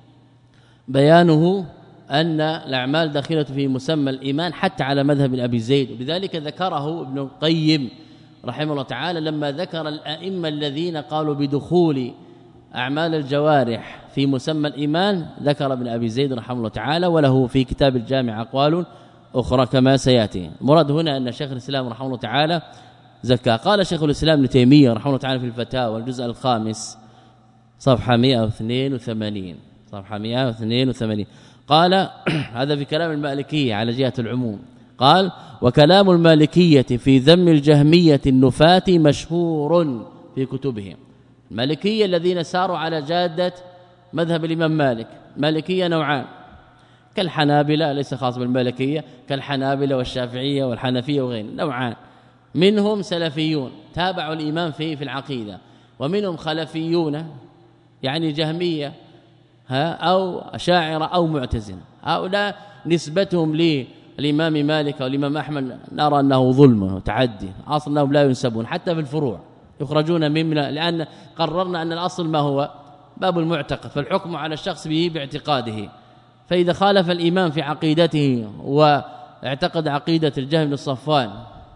بيانه أن الأعمال داخلة في مسمى الإيمان حتى على مذهب أبي زيد، ولذلك ذكره ابن القيم رحمه الله تعالى لما ذكر الأئمة الذين قالوا بدخول أعمال الجوارح في مسمى الإيمان، ذكر ابن أبي زيد رحمه الله تعالى، وله في كتاب الجامع أقوال أخرى كما سياتي. مراد هنا أن شيخ الإسلام رحمه الله تعالى زكى. قال شيخ الإسلام ابن تيمية رحمه الله تعالى في الفتاوى الجزء الخامس صفحة مئة واثنين وثمانين صفحة مئة واثنين وثمانين قال هذا في كلام المالكية على جهة العموم. قال وكلام المالكية في ذم الجهمية النفاة مشهور في كتبهم. المالكية الذين ساروا على جادة مذهب الإمام مالك. مالكية نوعان كالحنابلة ليس خاص بالمالكية كالحنابلة والشافعية والحنفية وغيرهم نوعان. منهم سلفيون تابعوا الإمام فيه في العقيدة ومنهم خلفيون يعني جهمية ها أو أشاعرة أو معتزلة. هؤلاء نسبتهم للإمام مالك والإمام أحمد نرى أنه ظلم وتعدي أصلا أنهم لا ينسبون حتى في الفروع يخرجون ممن لأن قررنا أن الأصل ما هو باب المعتقد فالحكم على الشخص به باعتقاده. فإذا خالف الإمام في عقيدته واعتقد عقيدة الجهم بن الصفوان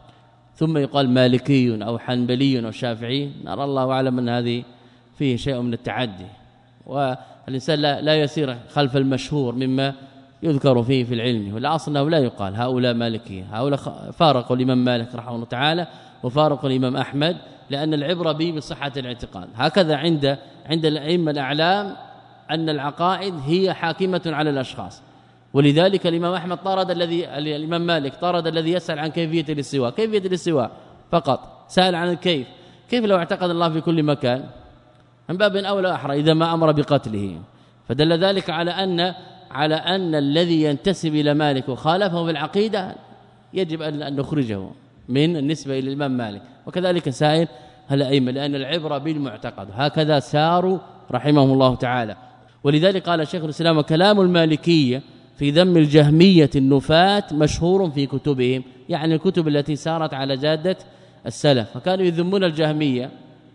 ثم يقال مالكي أو حنبلي أو شافعي نرى الله أعلم أن هذه فيه شيء من التعدي والإنسان لا, لا يسير خلف المشهور مما يذكر فيه في العلم. والأصل أنه لا يقال هؤلاء مالكية هؤلاء فارقوا الإمام مالك رحمه الله تعالى وفارقوا الإمام أحمد لأن العبرة به بصحة الاعتقاد. هكذا عند عند الأئمة الأعلام أن العقائد هي حاكمة على الأشخاص. ولذلك الإمام أحمد طرد الذي الإمام مالك طرد الذي يسأل عن كيفية الاستواء كيفية الاستواء فقط سأل عن الكيف كيف لو اعتقد الله في كل مكان من باب أولى أحرى إذا ما أمر بقتله. فدل ذلك على أن على أن الذي ينتسب إلى مالك وخالفه في العقيدة يجب أن نخرجه من النسبة إلى الإمام مالك وكذلك سائر الأئمة لأن العبرة بالمعتقد. هكذا ساروا رحمهم الله تعالى. ولذلك قال شيخ الإسلام وكلام المالكية في ذم الجهمية النفاة مشهور في كتبهم يعني الكتب التي سارت على جادة السلف فكانوا يذمون الجهمية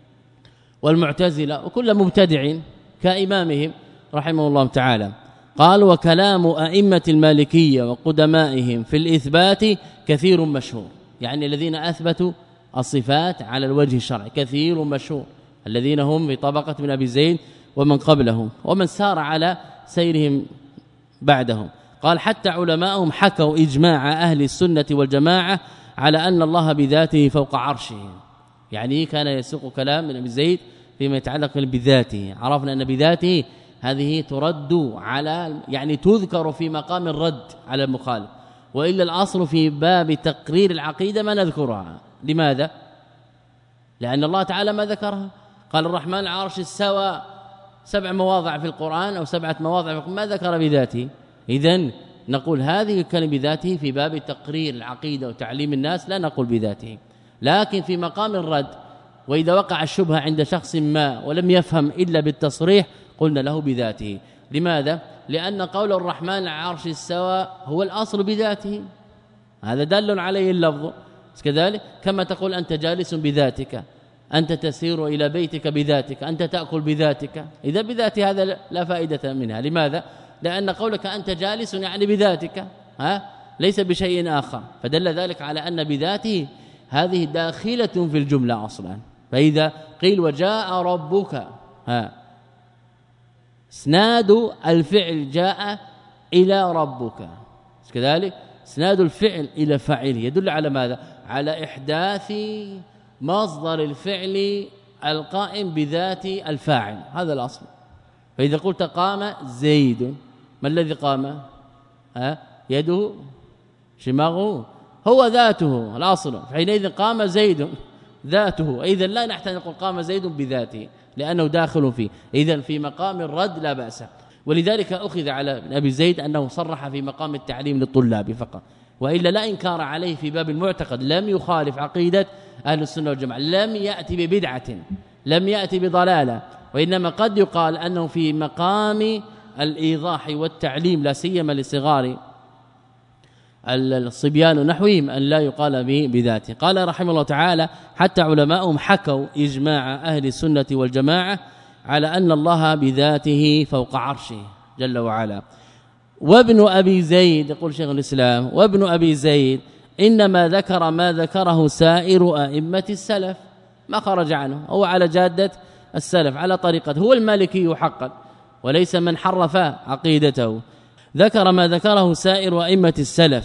والمعتزلة وكل مبتدع كإمامهم رحمه الله تعالى. قال وكلام أئمة المالكية وقدمائهم في الإثبات كثير مشهور يعني الذين أثبتوا الصفات على الوجه الشرعي كثير مشهور الذين هم في طبقة من أبي زيد ومن قبلهم ومن سار على سيرهم بعدهم. قال حتى علماءهم حكوا إجماع أهل السنة والجماعة على أن الله بذاته فوق عرشه يعني كان يسوق كلام من أبي زيد فيما يتعلق بذاته. عرفنا أن بذاته هذه ترد على يعني تذكر في مقام الرد على المخالف وإلا الأصل في باب تقرير العقيدة ما نذكرها. لماذا؟ لأن الله تعالى ما ذكرها. قال الرحمن على العرش استوى سبع مواضع في القرآن أو سبعة مواضع في القرآن ما ذكر بذاته. إذن نقول هذه كان بذاته في باب تقرير العقيدة وتعليم الناس لا نقول بذاته. لكن في مقام الرد وإذا وقع الشبهة عند شخص ما ولم يفهم إلا بالتصريح قلنا له بذاته. لماذا؟ لأن قول الرحمن على العرش استوى هو الأصل بذاته هذا دل عليه اللفظ كذلك كما تقول أنت جالس بذاتك أنت تسير إلى بيتك بذاتك أنت تأكل بذاتك إذا بذاته هذا لا فائدة منها. لماذا؟ لأن قولك أنت جالس يعني بذاتك ها ليس بشيء آخر فدل ذلك على أن بذاته هذه داخلة في الجملة أصلا. فإذا قيل وجاء ربك ها اسناد الفعل جاء إلى ربك كذلك اسناد الفعل إلى فاعله يدل على ماذا؟ على إحداث مصدر الفعل القائم بذات الفاعل هذا الأصل. فإذا قلت قام زيد ما الذي قام؟ ها يده شماغه هو ذاته الأصل فحينئذ قام زيد ذاته إذن لا نحتاج نقول قام زيد بذاته لأنه داخل فيه. إذن في مقام الرد لا بأس. ولذلك أخذ على أبي زيد أنه صرح في مقام التعليم للطلاب فقط وإلا لا إنكار عليه في باب المعتقد لم يخالف عقيدة أهل السنة والجماعة لم يأتي ببدعة لم يأتي بضلالة وإنما قد يقال أنه في مقام الإيضاح والتعليم لا سيما لصغار الصبيان ونحوهم أن لا يقال به بذاته. قال رحمه الله تعالى حتى علماءهم حكوا إجماع أهل السنة والجماعة على أن الله بذاته فوق عرشه جل وعلا. وابن أبي زيد يقول شيخ الإسلام وابن أبي زيد إنما ذكر ما ذكره سائر أئمة السلف ما خرج عنه هو على جادة السلف على طريقته هو المالكي حقا وليس من حرف عقيدته. ذكر ما ذكره سائر أئمة السلف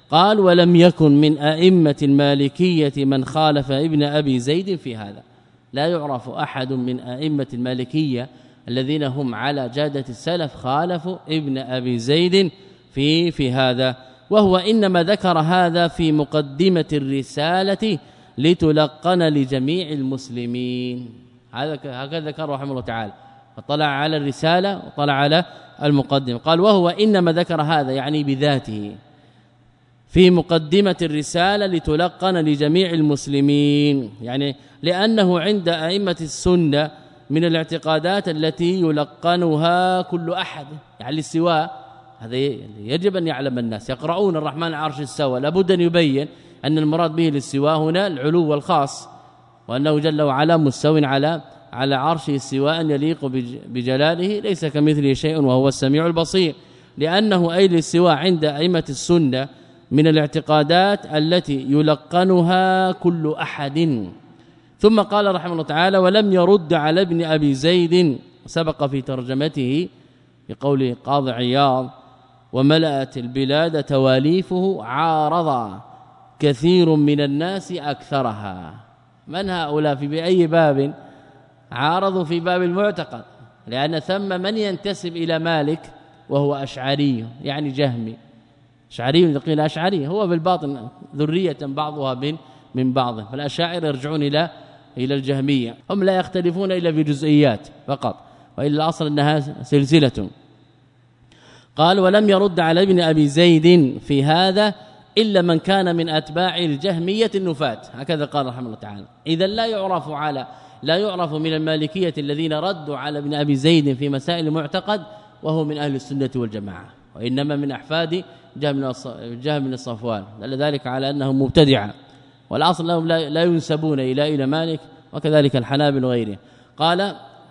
قال ولم يكن من أئمة المالكية من خالف ابن أبي زيد في هذا. لا يعرف أحد من أئمة المالكية الذين هم على جادة السلف خالفوا ابن أبي زيد في في هذا، وهو إنما ذكر هذا في مقدمة الرسالة لتلقن لجميع المسلمين. هذا هكذا ذكر رحمه الله تعالى، فطلع على الرسالة وطلع على المقدمة. قال وهو إنما ذكر هذا يعني بذاته في مقدمة الرسالة لتلقن لجميع المسلمين، يعني لأنه عند أئمة السنة من الاعتقادات التي يلقنها كل أحد، يعني الاستواء هذا يجب أن يعلم الناس. يقرؤون الرحمن العرش استوى، لابد أن يبين أن المراد به الاستواء هنا العلو والخاص، وأنه جل وعلا مستو على على عرشه استواء يليق بجلاله، ليس كمثله شيء وهو السميع البصير. لأنه أي الاستواء عند أئمة السنة من الاعتقادات التي يلقنها كل أحد. ثم قال رحمه الله تعالى ولم يرد على ابن أبي زيد، سبق في ترجمته بقول قاضي عياض وملأت البلاد تواليفه عارض كثير من الناس أكثرها. من هؤلاء؟ في بأي باب عارضوا؟ في باب المعتقد، لأن ثم من ينتسب إلى مالك وهو أشعري يعني جهمي، أشعري قيل أشعري هو بالباطن ذرية بعضها من من بعض، فالأشاعر يرجعون إلى إلى الجهمية، هم لا يختلفون إلا في جزئيات فقط، وإلا الأصل أنها سلسلة. قال ولم يرد على ابن أبي زيد في هذا إلا من كان من أتباع الجهمية النفاة، هكذا قال رحمه الله تعالى. إذا لا يعرف على لا يعرف من المالكية الذين ردوا على ابن أبي زيد في مسائل المعتقد وهو من أهل السنة والجماعة، وإنما من أحفاد جهم بن صفوان، دل ذلك على أنهم مبتدعة، والأصل لهم لا ينسبون إلى إلى مالك، وكذلك الحنابل وغيره. قال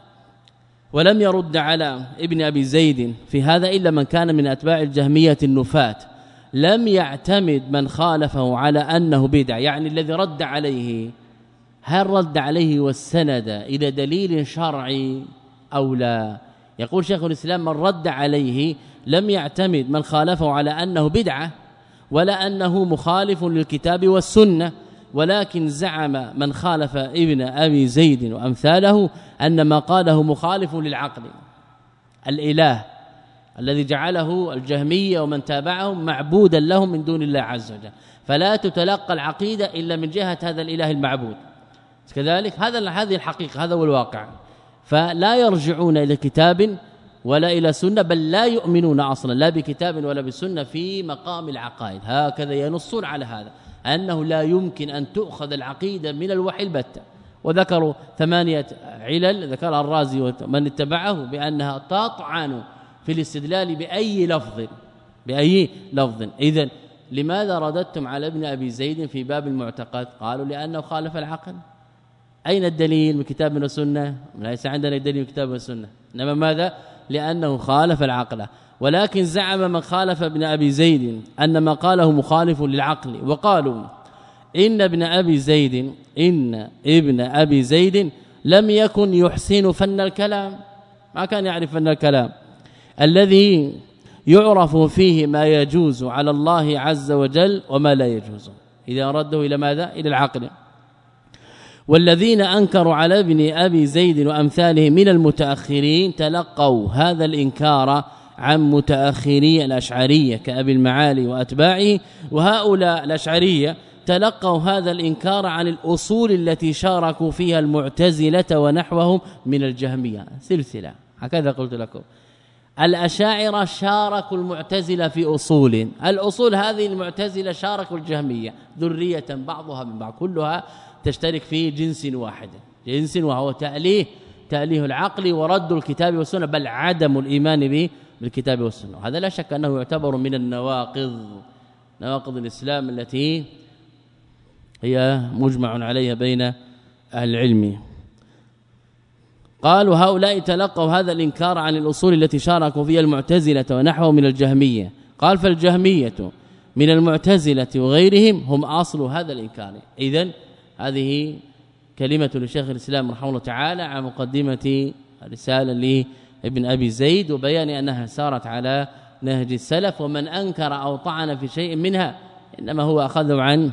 ولم يرد على ابن أبي زيد في هذا إلا من كان من أتباع الجهمية النفاة، لم يعتمد من خالفه على أنه بدع، يعني الذي رد عليه هل رد عليه والسند إلى دليل شرعي أو لا؟ يقول شيخ الإسلام من رد عليه لم يعتمد من خالفه على أنه بدعة ولا أنه مخالف للكتاب والسنة، ولكن زعم من خالف ابن أبي زيد وأمثاله أن ما قاله مخالف للعقل. الإله الذي جعله الجهمية ومن تابعهم معبودا لهم من دون الله عز وجل، فلا تتلقى العقيدة إلا من جهة هذا الإله المعبود، كذلك هذا هذه الحقيقة، هذا هو الواقع. فلا يرجعون إلى كتاب ولا إلى سنة، بل لا يؤمنون أصلا لا بكتاب ولا بسنة في مقام العقائد، هكذا ينصون على هذا أنه لا يمكن أن تؤخذ العقيدة من الوحي البتة. وذكروا ثمانية علل ذكرها الرازي ومن اتبعه بأنها تطعن في الاستدلال بأي لفظ بأي لفظ. إذن لماذا رددتم على ابن أبي زيد في باب المعتقد؟ قالوا لأنه خالف العقل. أين الدليل من كتاب والسنة؟ ليس عندنا دليل من كتاب والسنة، إنما ماذا؟ لأنه خالف العقل. ولكن زعم من خالف ابن أبي زيد أن ما قاله مخالف للعقل، وقالوا إن ابن أبي زيد إن ابن أبي زيد لم يكن يحسن فن الكلام، ما كان يعرف فن الكلام الذي يعرف فيه ما يجوز على الله عز وجل وما لا يجوز، إذا رده إلى ماذا؟ إلى العقل. والذين أنكروا على ابن أبي زيد وأمثاله من المتأخرين تلقوا هذا الإنكار عن متأخري الأشعرية كأبي المعالي وأتباعه، وهؤلاء الأشعرية تلقوا هذا الإنكار عن الأصول التي شاركوا فيها المعتزلة ونحوهم من الجهمية، سلسلة هكذا قلت لكم. الأشاعرة شاركوا المعتزلة في أصول، الأصول هذه المعتزلة شاركوا الجهمية ذرية بعضها من بعض، كلها تشترك في جنس واحد، جنس وهو تأليه تأليه العقل ورد الكتاب والسنة، بل عدم الإيمان به بالكتاب والسنة. هذا لا شك أنه يعتبر من النواقض، نواقض الإسلام التي هي مجمع عليها بين أهل العلم. قالوا هؤلاء تلقوا هذا الإنكار عن الأصول التي شاركوا فيها المعتزلة ونحوه من الجهمية. قال فالجهمية من المعتزلة وغيرهم هم أصل هذا الإنكار. إذن هذه كلمة لشيخ الإسلام رحمه الله تعالى عن مقدمة رسالة لابن أبي زيد، وبيان أنها سارت على نهج السلف، ومن أنكر أو طعن في شيء منها إنما هو أخذه عن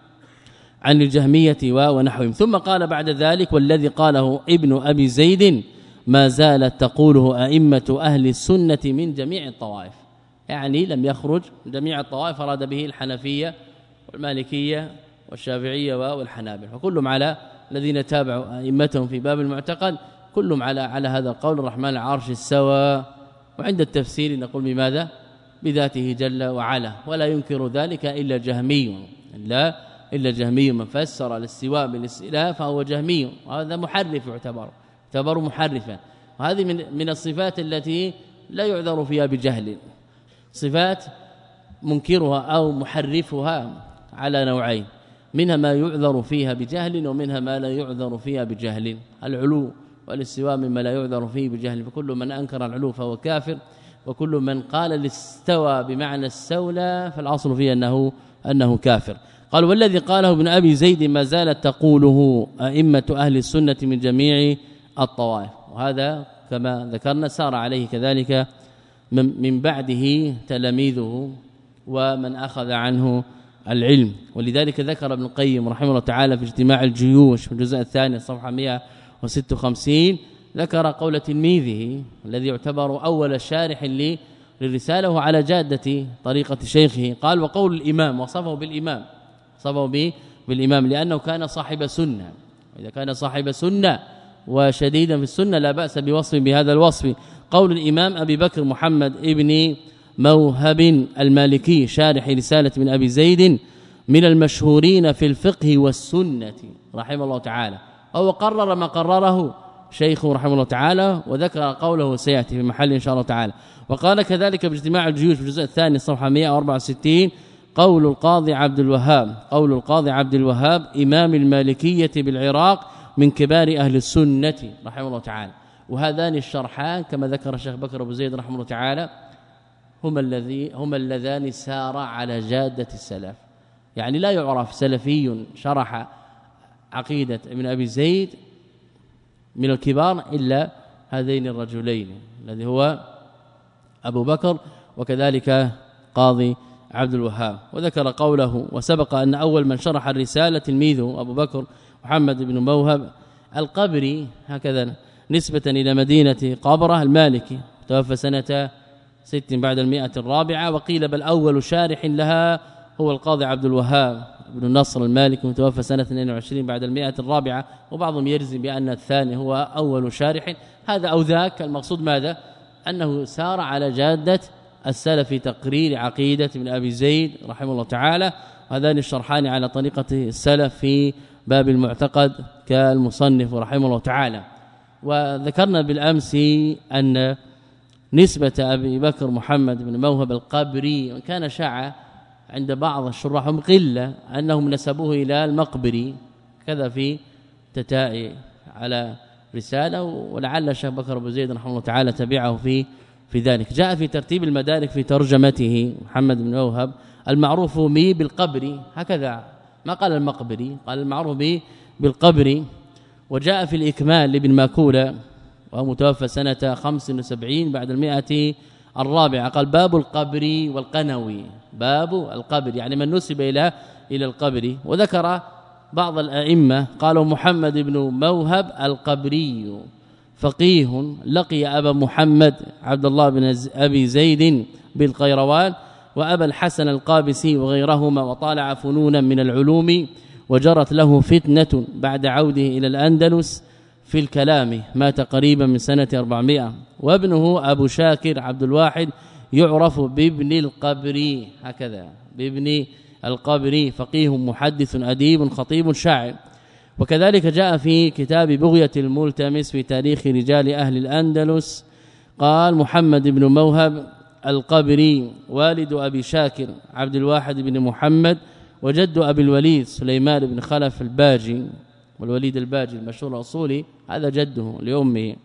عن الجهمية ونحوهم. ثم قال بعد ذلك والذي قاله ابن أبي زيد ما زالت تقوله أئمة أهل السنة من جميع الطوائف، يعني لم يخرج جميع الطوائف، أراد به الحنفية والمالكية والشافعية والحنابلة، وكلهم على الذين تابعوا أئمتهم في باب المعتقد كلهم على على هذا القول الرحمن العرش استوى. وعند التفسير نقول بماذا؟ بذاته جل وعلا، ولا ينكر ذلك إلا جهمي، لا إلا جهمي من فسر الاستواء بالاستئلاء فهو جهمي، وهذا محرف يعتبر يعتبر محرفا. وهذه من من الصفات التي لا يعذر فيها بجهل، صفات منكرها أو محرفها على نوعين، منها ما يعذر فيها بجهل ومنها ما لا يعذر فيها بجهل. العلو والاستواء مما لا يعذر فيه بجهل، فكل من أنكر العلو فهو كافر، وكل من قال الاستوى بمعنى استولى فالأصل فيه أنه أنه كافر. قال والذي قاله ابن أبي زيد ما زالت تقوله أئمة أهل السنة من جميع الطوائف، وهذا كما ذكرنا سار عليه كذلك من بعده تلاميذه ومن أخذ عنه العلم. ولذلك ذكر ابن القيم رحمه الله تعالى في اجتماع الجيوش في الجزء الثاني صفحة مئة وستة وخمسين ذكر قول تلميذه الذي يعتبر أول شارح للرسالة على جادة طريقة شيخه، قال وقول الإمام، وصفه بالإمام صفه بالإمام لأنه كان صاحب سنة، وإذا كان صاحب سنة وشديدا في السنة لا بأس بوصف بهذا الوصف. قول الإمام أبي بكر محمد ابن موهب المالكي شارح رسالة من أبي زيد من المشهورين في الفقه والسنة رحمه الله تعالى، أو قرر ما قرره شيخه رحمه الله تعالى، وذكر قوله سيأتي في محل إن شاء الله تعالى. وقال كذلك باجتماع الجيوش في الجزء الثاني صفحة مئة وأربعة وستين قول القاضي عبد الوهاب قول القاضي عبد الوهاب إمام المالكية بالعراق من كبار أهل السنة رحمه الله تعالى. وهذان الشرحان كما ذكر الشيخ بكر أبو زيد رحمه الله تعالى هما الذي هما اللذان سارا على جادة السلف، يعني لا يعرف سلفي شرح عقيدة ابن أبي زيد من الكبار إلا هذين الرجلين الذي هو أبو بكر وكذلك قاضي عبد الوهاب. وذكر قوله وسبق أن أول من شرح الرسالة تلميذه أبو بكر محمد بن موهب القبري هكذا نسبة إلى مدينة قبرة المالكي، توفى سنة ست بعد المئة الرابعة، وقيل بل أول شارح لها هو القاضي عبد الوهاب بن النصر المالكي متوفى سنة اثنين وعشرين بعد المئة الرابعة، وبعضهم يرزم بأن الثاني هو أول شارح. هذا أو ذاك المقصود ماذا؟ أنه سار على جادة السلف في تقرير عقيدة ابن أبي زيد رحمه الله تعالى، وهذان الشرحان على طريقة السلف في باب المعتقد كالمصنف رحمه الله تعالى. وذكرنا بالأمس أن نسبة أبي بكر محمد بن موهب القبري كان شاع عند بعض الشراح قلة أنهم نسبوه إلى المقبري كذا في تتائي على رسالة، ولعل الشيخ بكر أبو زيد رحمه الله تعالى تبعه في في ذلك. جاء في ترتيب المدارك في ترجمته محمد بن موهب المعروف به بالقبري، هكذا ما قال المقبري، قال المعروف به بالقبري. وجاء في الإكمال لابن ماكولة وهو متوفى سنة خمس وسبعين بعد المئة الرابعة، قال باب القبر والقنوي، باب القبر يعني من نسب إلى إلى القبر. وذكر بعض الأئمة قالوا محمد بن موهب القبري فقيه لقي أبا محمد عبد الله بن أبي زيد بالقيروان وأبا الحسن القابسي وغيرهما، وطالع فنونا من العلوم، وجرت له فتنة بعد عوده إلى الأندلس في الكلام، مات قريبا من سنة أربعمائة. وابنه أبو شاكر عبد الواحد يعرف بابن القبري، هكذا بابن القبري، فقيه محدث أديب خطيب شاعر. وكذلك جاء في كتاب بغية الملتمس في تاريخ رجال أهل الأندلس قال محمد بن موهب القبري والد أبي شاكر عبد الواحد بن محمد وجد أبي الوليد سليمان بن خلف الباجي، والوليد الباجي المشهور الأصولي هذا جده لأمه،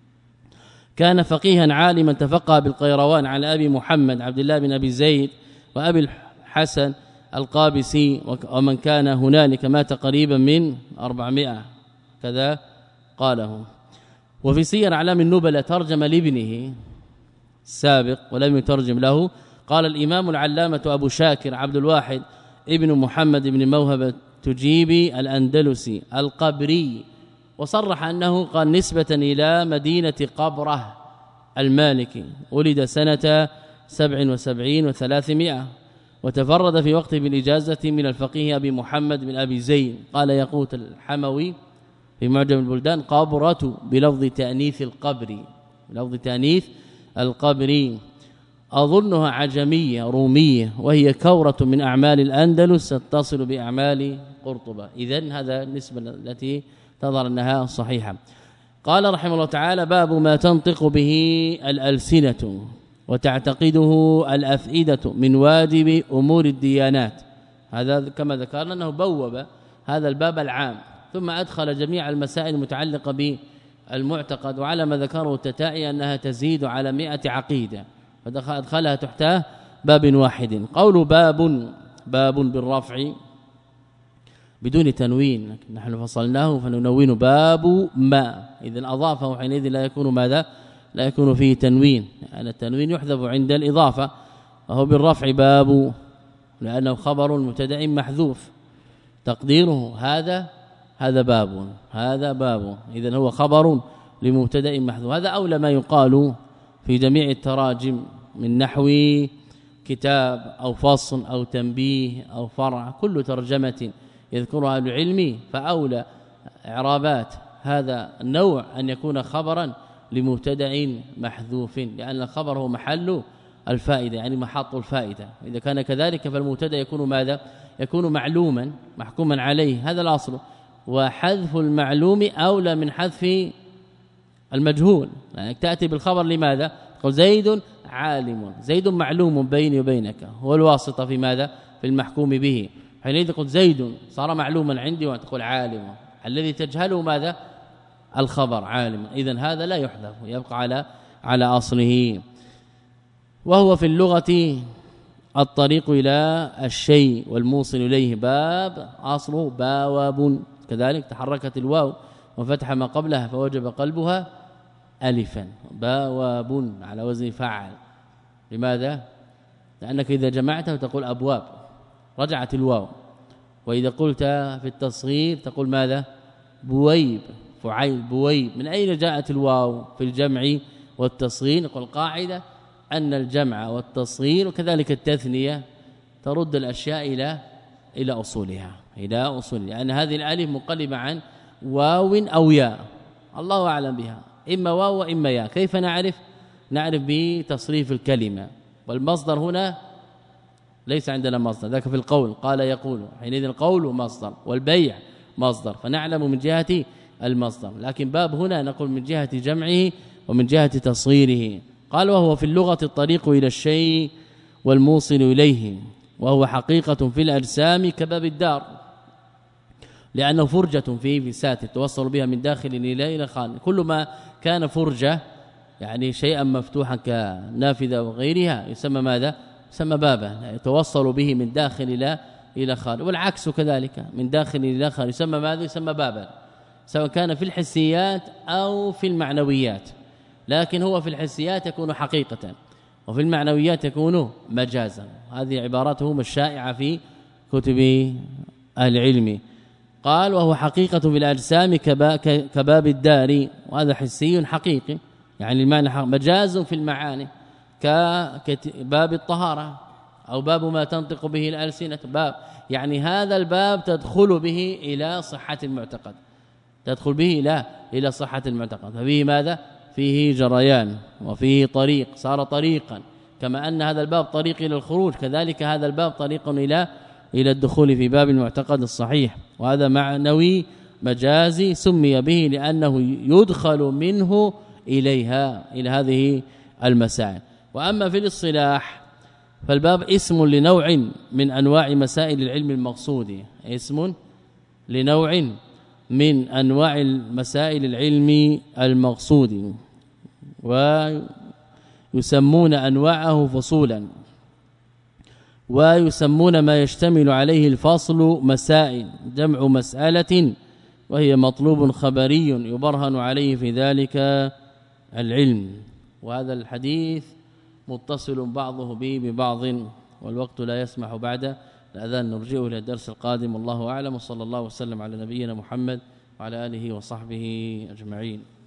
كان فقيها عالما تفقه بالقيروان على أبي محمد عبد الله بن أبي زيد وأبي الحسن القابسي، ومن كان هنالك مات قريبا من أربعمائة كذا قاله. وفي سير أعلام النبلة ترجم لابنه السابق ولم يترجم له، قال الإمام العلامة أبو شاكر عبد الواحد ابن محمد بن موهبة التجيبي الأندلسي القبري، وصرح أنه قال نسبة إلى مدينة قبرة المالكي، ولد سنة سبع وسبعين وثلاثمائة، وتفرد في وقته بالإجازة من الفقيه أبي محمد بن أبي زين. قال يقوت الحموي في معجم البلدان قبرة بلفظ تأنيث القبر، بلفظ تأنيث القبر، أظنها عجمية رومية، وهي كورة من أعمال الأندلس تتصل بأعمال قرطبة. إذن هذا النسبة التي تظهر أنها صحيحة. قال رحمه الله تعالى باب ما تنطق به الألسنة وتعتقده الأفئدة من واجب أمور الديانات. هذا كما ذكرنا أنه بوب هذا الباب العام، ثم أدخل جميع المسائل المتعلقة بالمعتقد، وعلى ما ذكره التتائي أنها تزيد على مئة عقيدة، فأدخلها تحت باب واحد. قول باب باب بالرفع بدون تنوين، نحن فصلناه فننون باب ما، إذن أضافه حينئذ لا يكون ماذا؟ لا يكون فيه تنوين، لأن التنوين يحذف عند الإضافة، وهو بالرفع باب لأنه خبر مبتدأ محذوف تقديره هذا هذا باب هذا باب، إذن هو خبر لمبتدأ محذوف. هذا أولى ما يقال في جميع التراجم من نحو كتاب أو فصل أو تنبيه أو فرع، كل ترجمة يذكرها العلم فأولى إعرابات هذا النوع أن يكون خبرا لمبتدأ محذوف، لأن الخبر هو محل الفائدة، يعني محط الفائدة. إذا كان كذلك فالمبتدأ يكون ماذا؟ يكون معلوما محكوما عليه، هذا الأصل. وحذف المعلوم أولى من حذف المجهول، يعني تأتي بالخبر لماذا؟ تقول زيد عالم، زيد معلوم بيني وبينك، هو الواسطة في ماذا؟ في المحكوم به. حينئذ تقول زيد صار معلوما عندي، وتقول عالم، الذي تجهله ماذا؟ الخبر عالم. إذن هذا لا يحذف، يبقى على على أصله. وهو في اللغة الطريق إلى الشيء والموصل إليه، باب أصله باواب، كذلك تحركت الواو وفتح ما قبلها فوجب قلبها ألفا، باواب على وزن فعل. لماذا؟ لأنك إذا جمعته تقول أبواب، رجعت الواو. وإذا قلت في التصغير تقول ماذا؟ بويب، فعيل بويب. من أين جاءت الواو في الجمع والتصغير؟ نقول قاعدة أن الجمع والتصغير وكذلك التثنية ترد الأشياء إلى إلى أصولها، إلى أصولها، لأن هذه الألف مقلبة عن واو أو ياء، الله أعلم بها، إما واو وإما ياء. كيف نعرف؟ نعرف بتصريف الكلمة، والمصدر هنا ليس عندنا مصدر، ذاك في القول قال يقول، حينئذ القول مصدر والبيع مصدر، فنعلم من جهة المصدر. لكن باب هنا نقول من جهة جمعه ومن جهة تصغيره. قال وهو في اللغة الطريق إلى الشيء والموصل إليه، وهو حقيقة في الأجسام كباب الدار، لأنه فرجة فيه فسات توصل بها من داخل إلى إلى خارج. كل ما كان فرجة يعني شيئا مفتوحا كنافذة وغيرها يسمى ماذا؟ يسمى بابا، يتوصل به من داخل إلى إلى خارج. والعكس كذلك، من داخل إلى خارج يسمى ماذا؟ يسمى بابا، سواء كان في الحسيات أو في المعنويات. لكن هو في الحسيات يكون حقيقة، وفي المعنويات يكون مجازا. هذه عباراتهم الشائعة في كتب العلم. قال وهو حقيقة بالأجسام كباب الدار، وهذا حسي حقيقي، يعني المعنى مجاز في المعاني كباب الطهارة أو باب ما تنطق به الألسنة، باب يعني هذا الباب تدخل به إلى صحة المعتقد، تدخل به إلى إلى صحة المعتقد. ففيه ماذا؟ فيه جريان وفيه طريق، صار طريقا. كما أن هذا الباب طريق إلى الخروج، كذلك هذا الباب طريق إلى إلى الدخول في باب المعتقد الصحيح. وهذا معنوي مجازي سمي به لأنه يدخل منه إليها، إلى هذه المسائل. وأما في الاصطلاح فالباب اسم لنوع من أنواع مسائل العلم المقصود، اسم لنوع من أنواع مسائل العلم المقصود، ويسمون أنواعه فصولا، ويسمون ما يشتمل عليه الفصل مسائل، جمع مسألة، وهي مطلوب خبري يبرهن عليه في ذلك العلم. وهذا الحديث متصل بعضه به ببعض، والوقت لا يسمح بعد الأذان نرجئه إلى الدرس القادم والله أعلم، وصلى الله وسلم على نبينا محمد وعلى آله وصحبه أجمعين.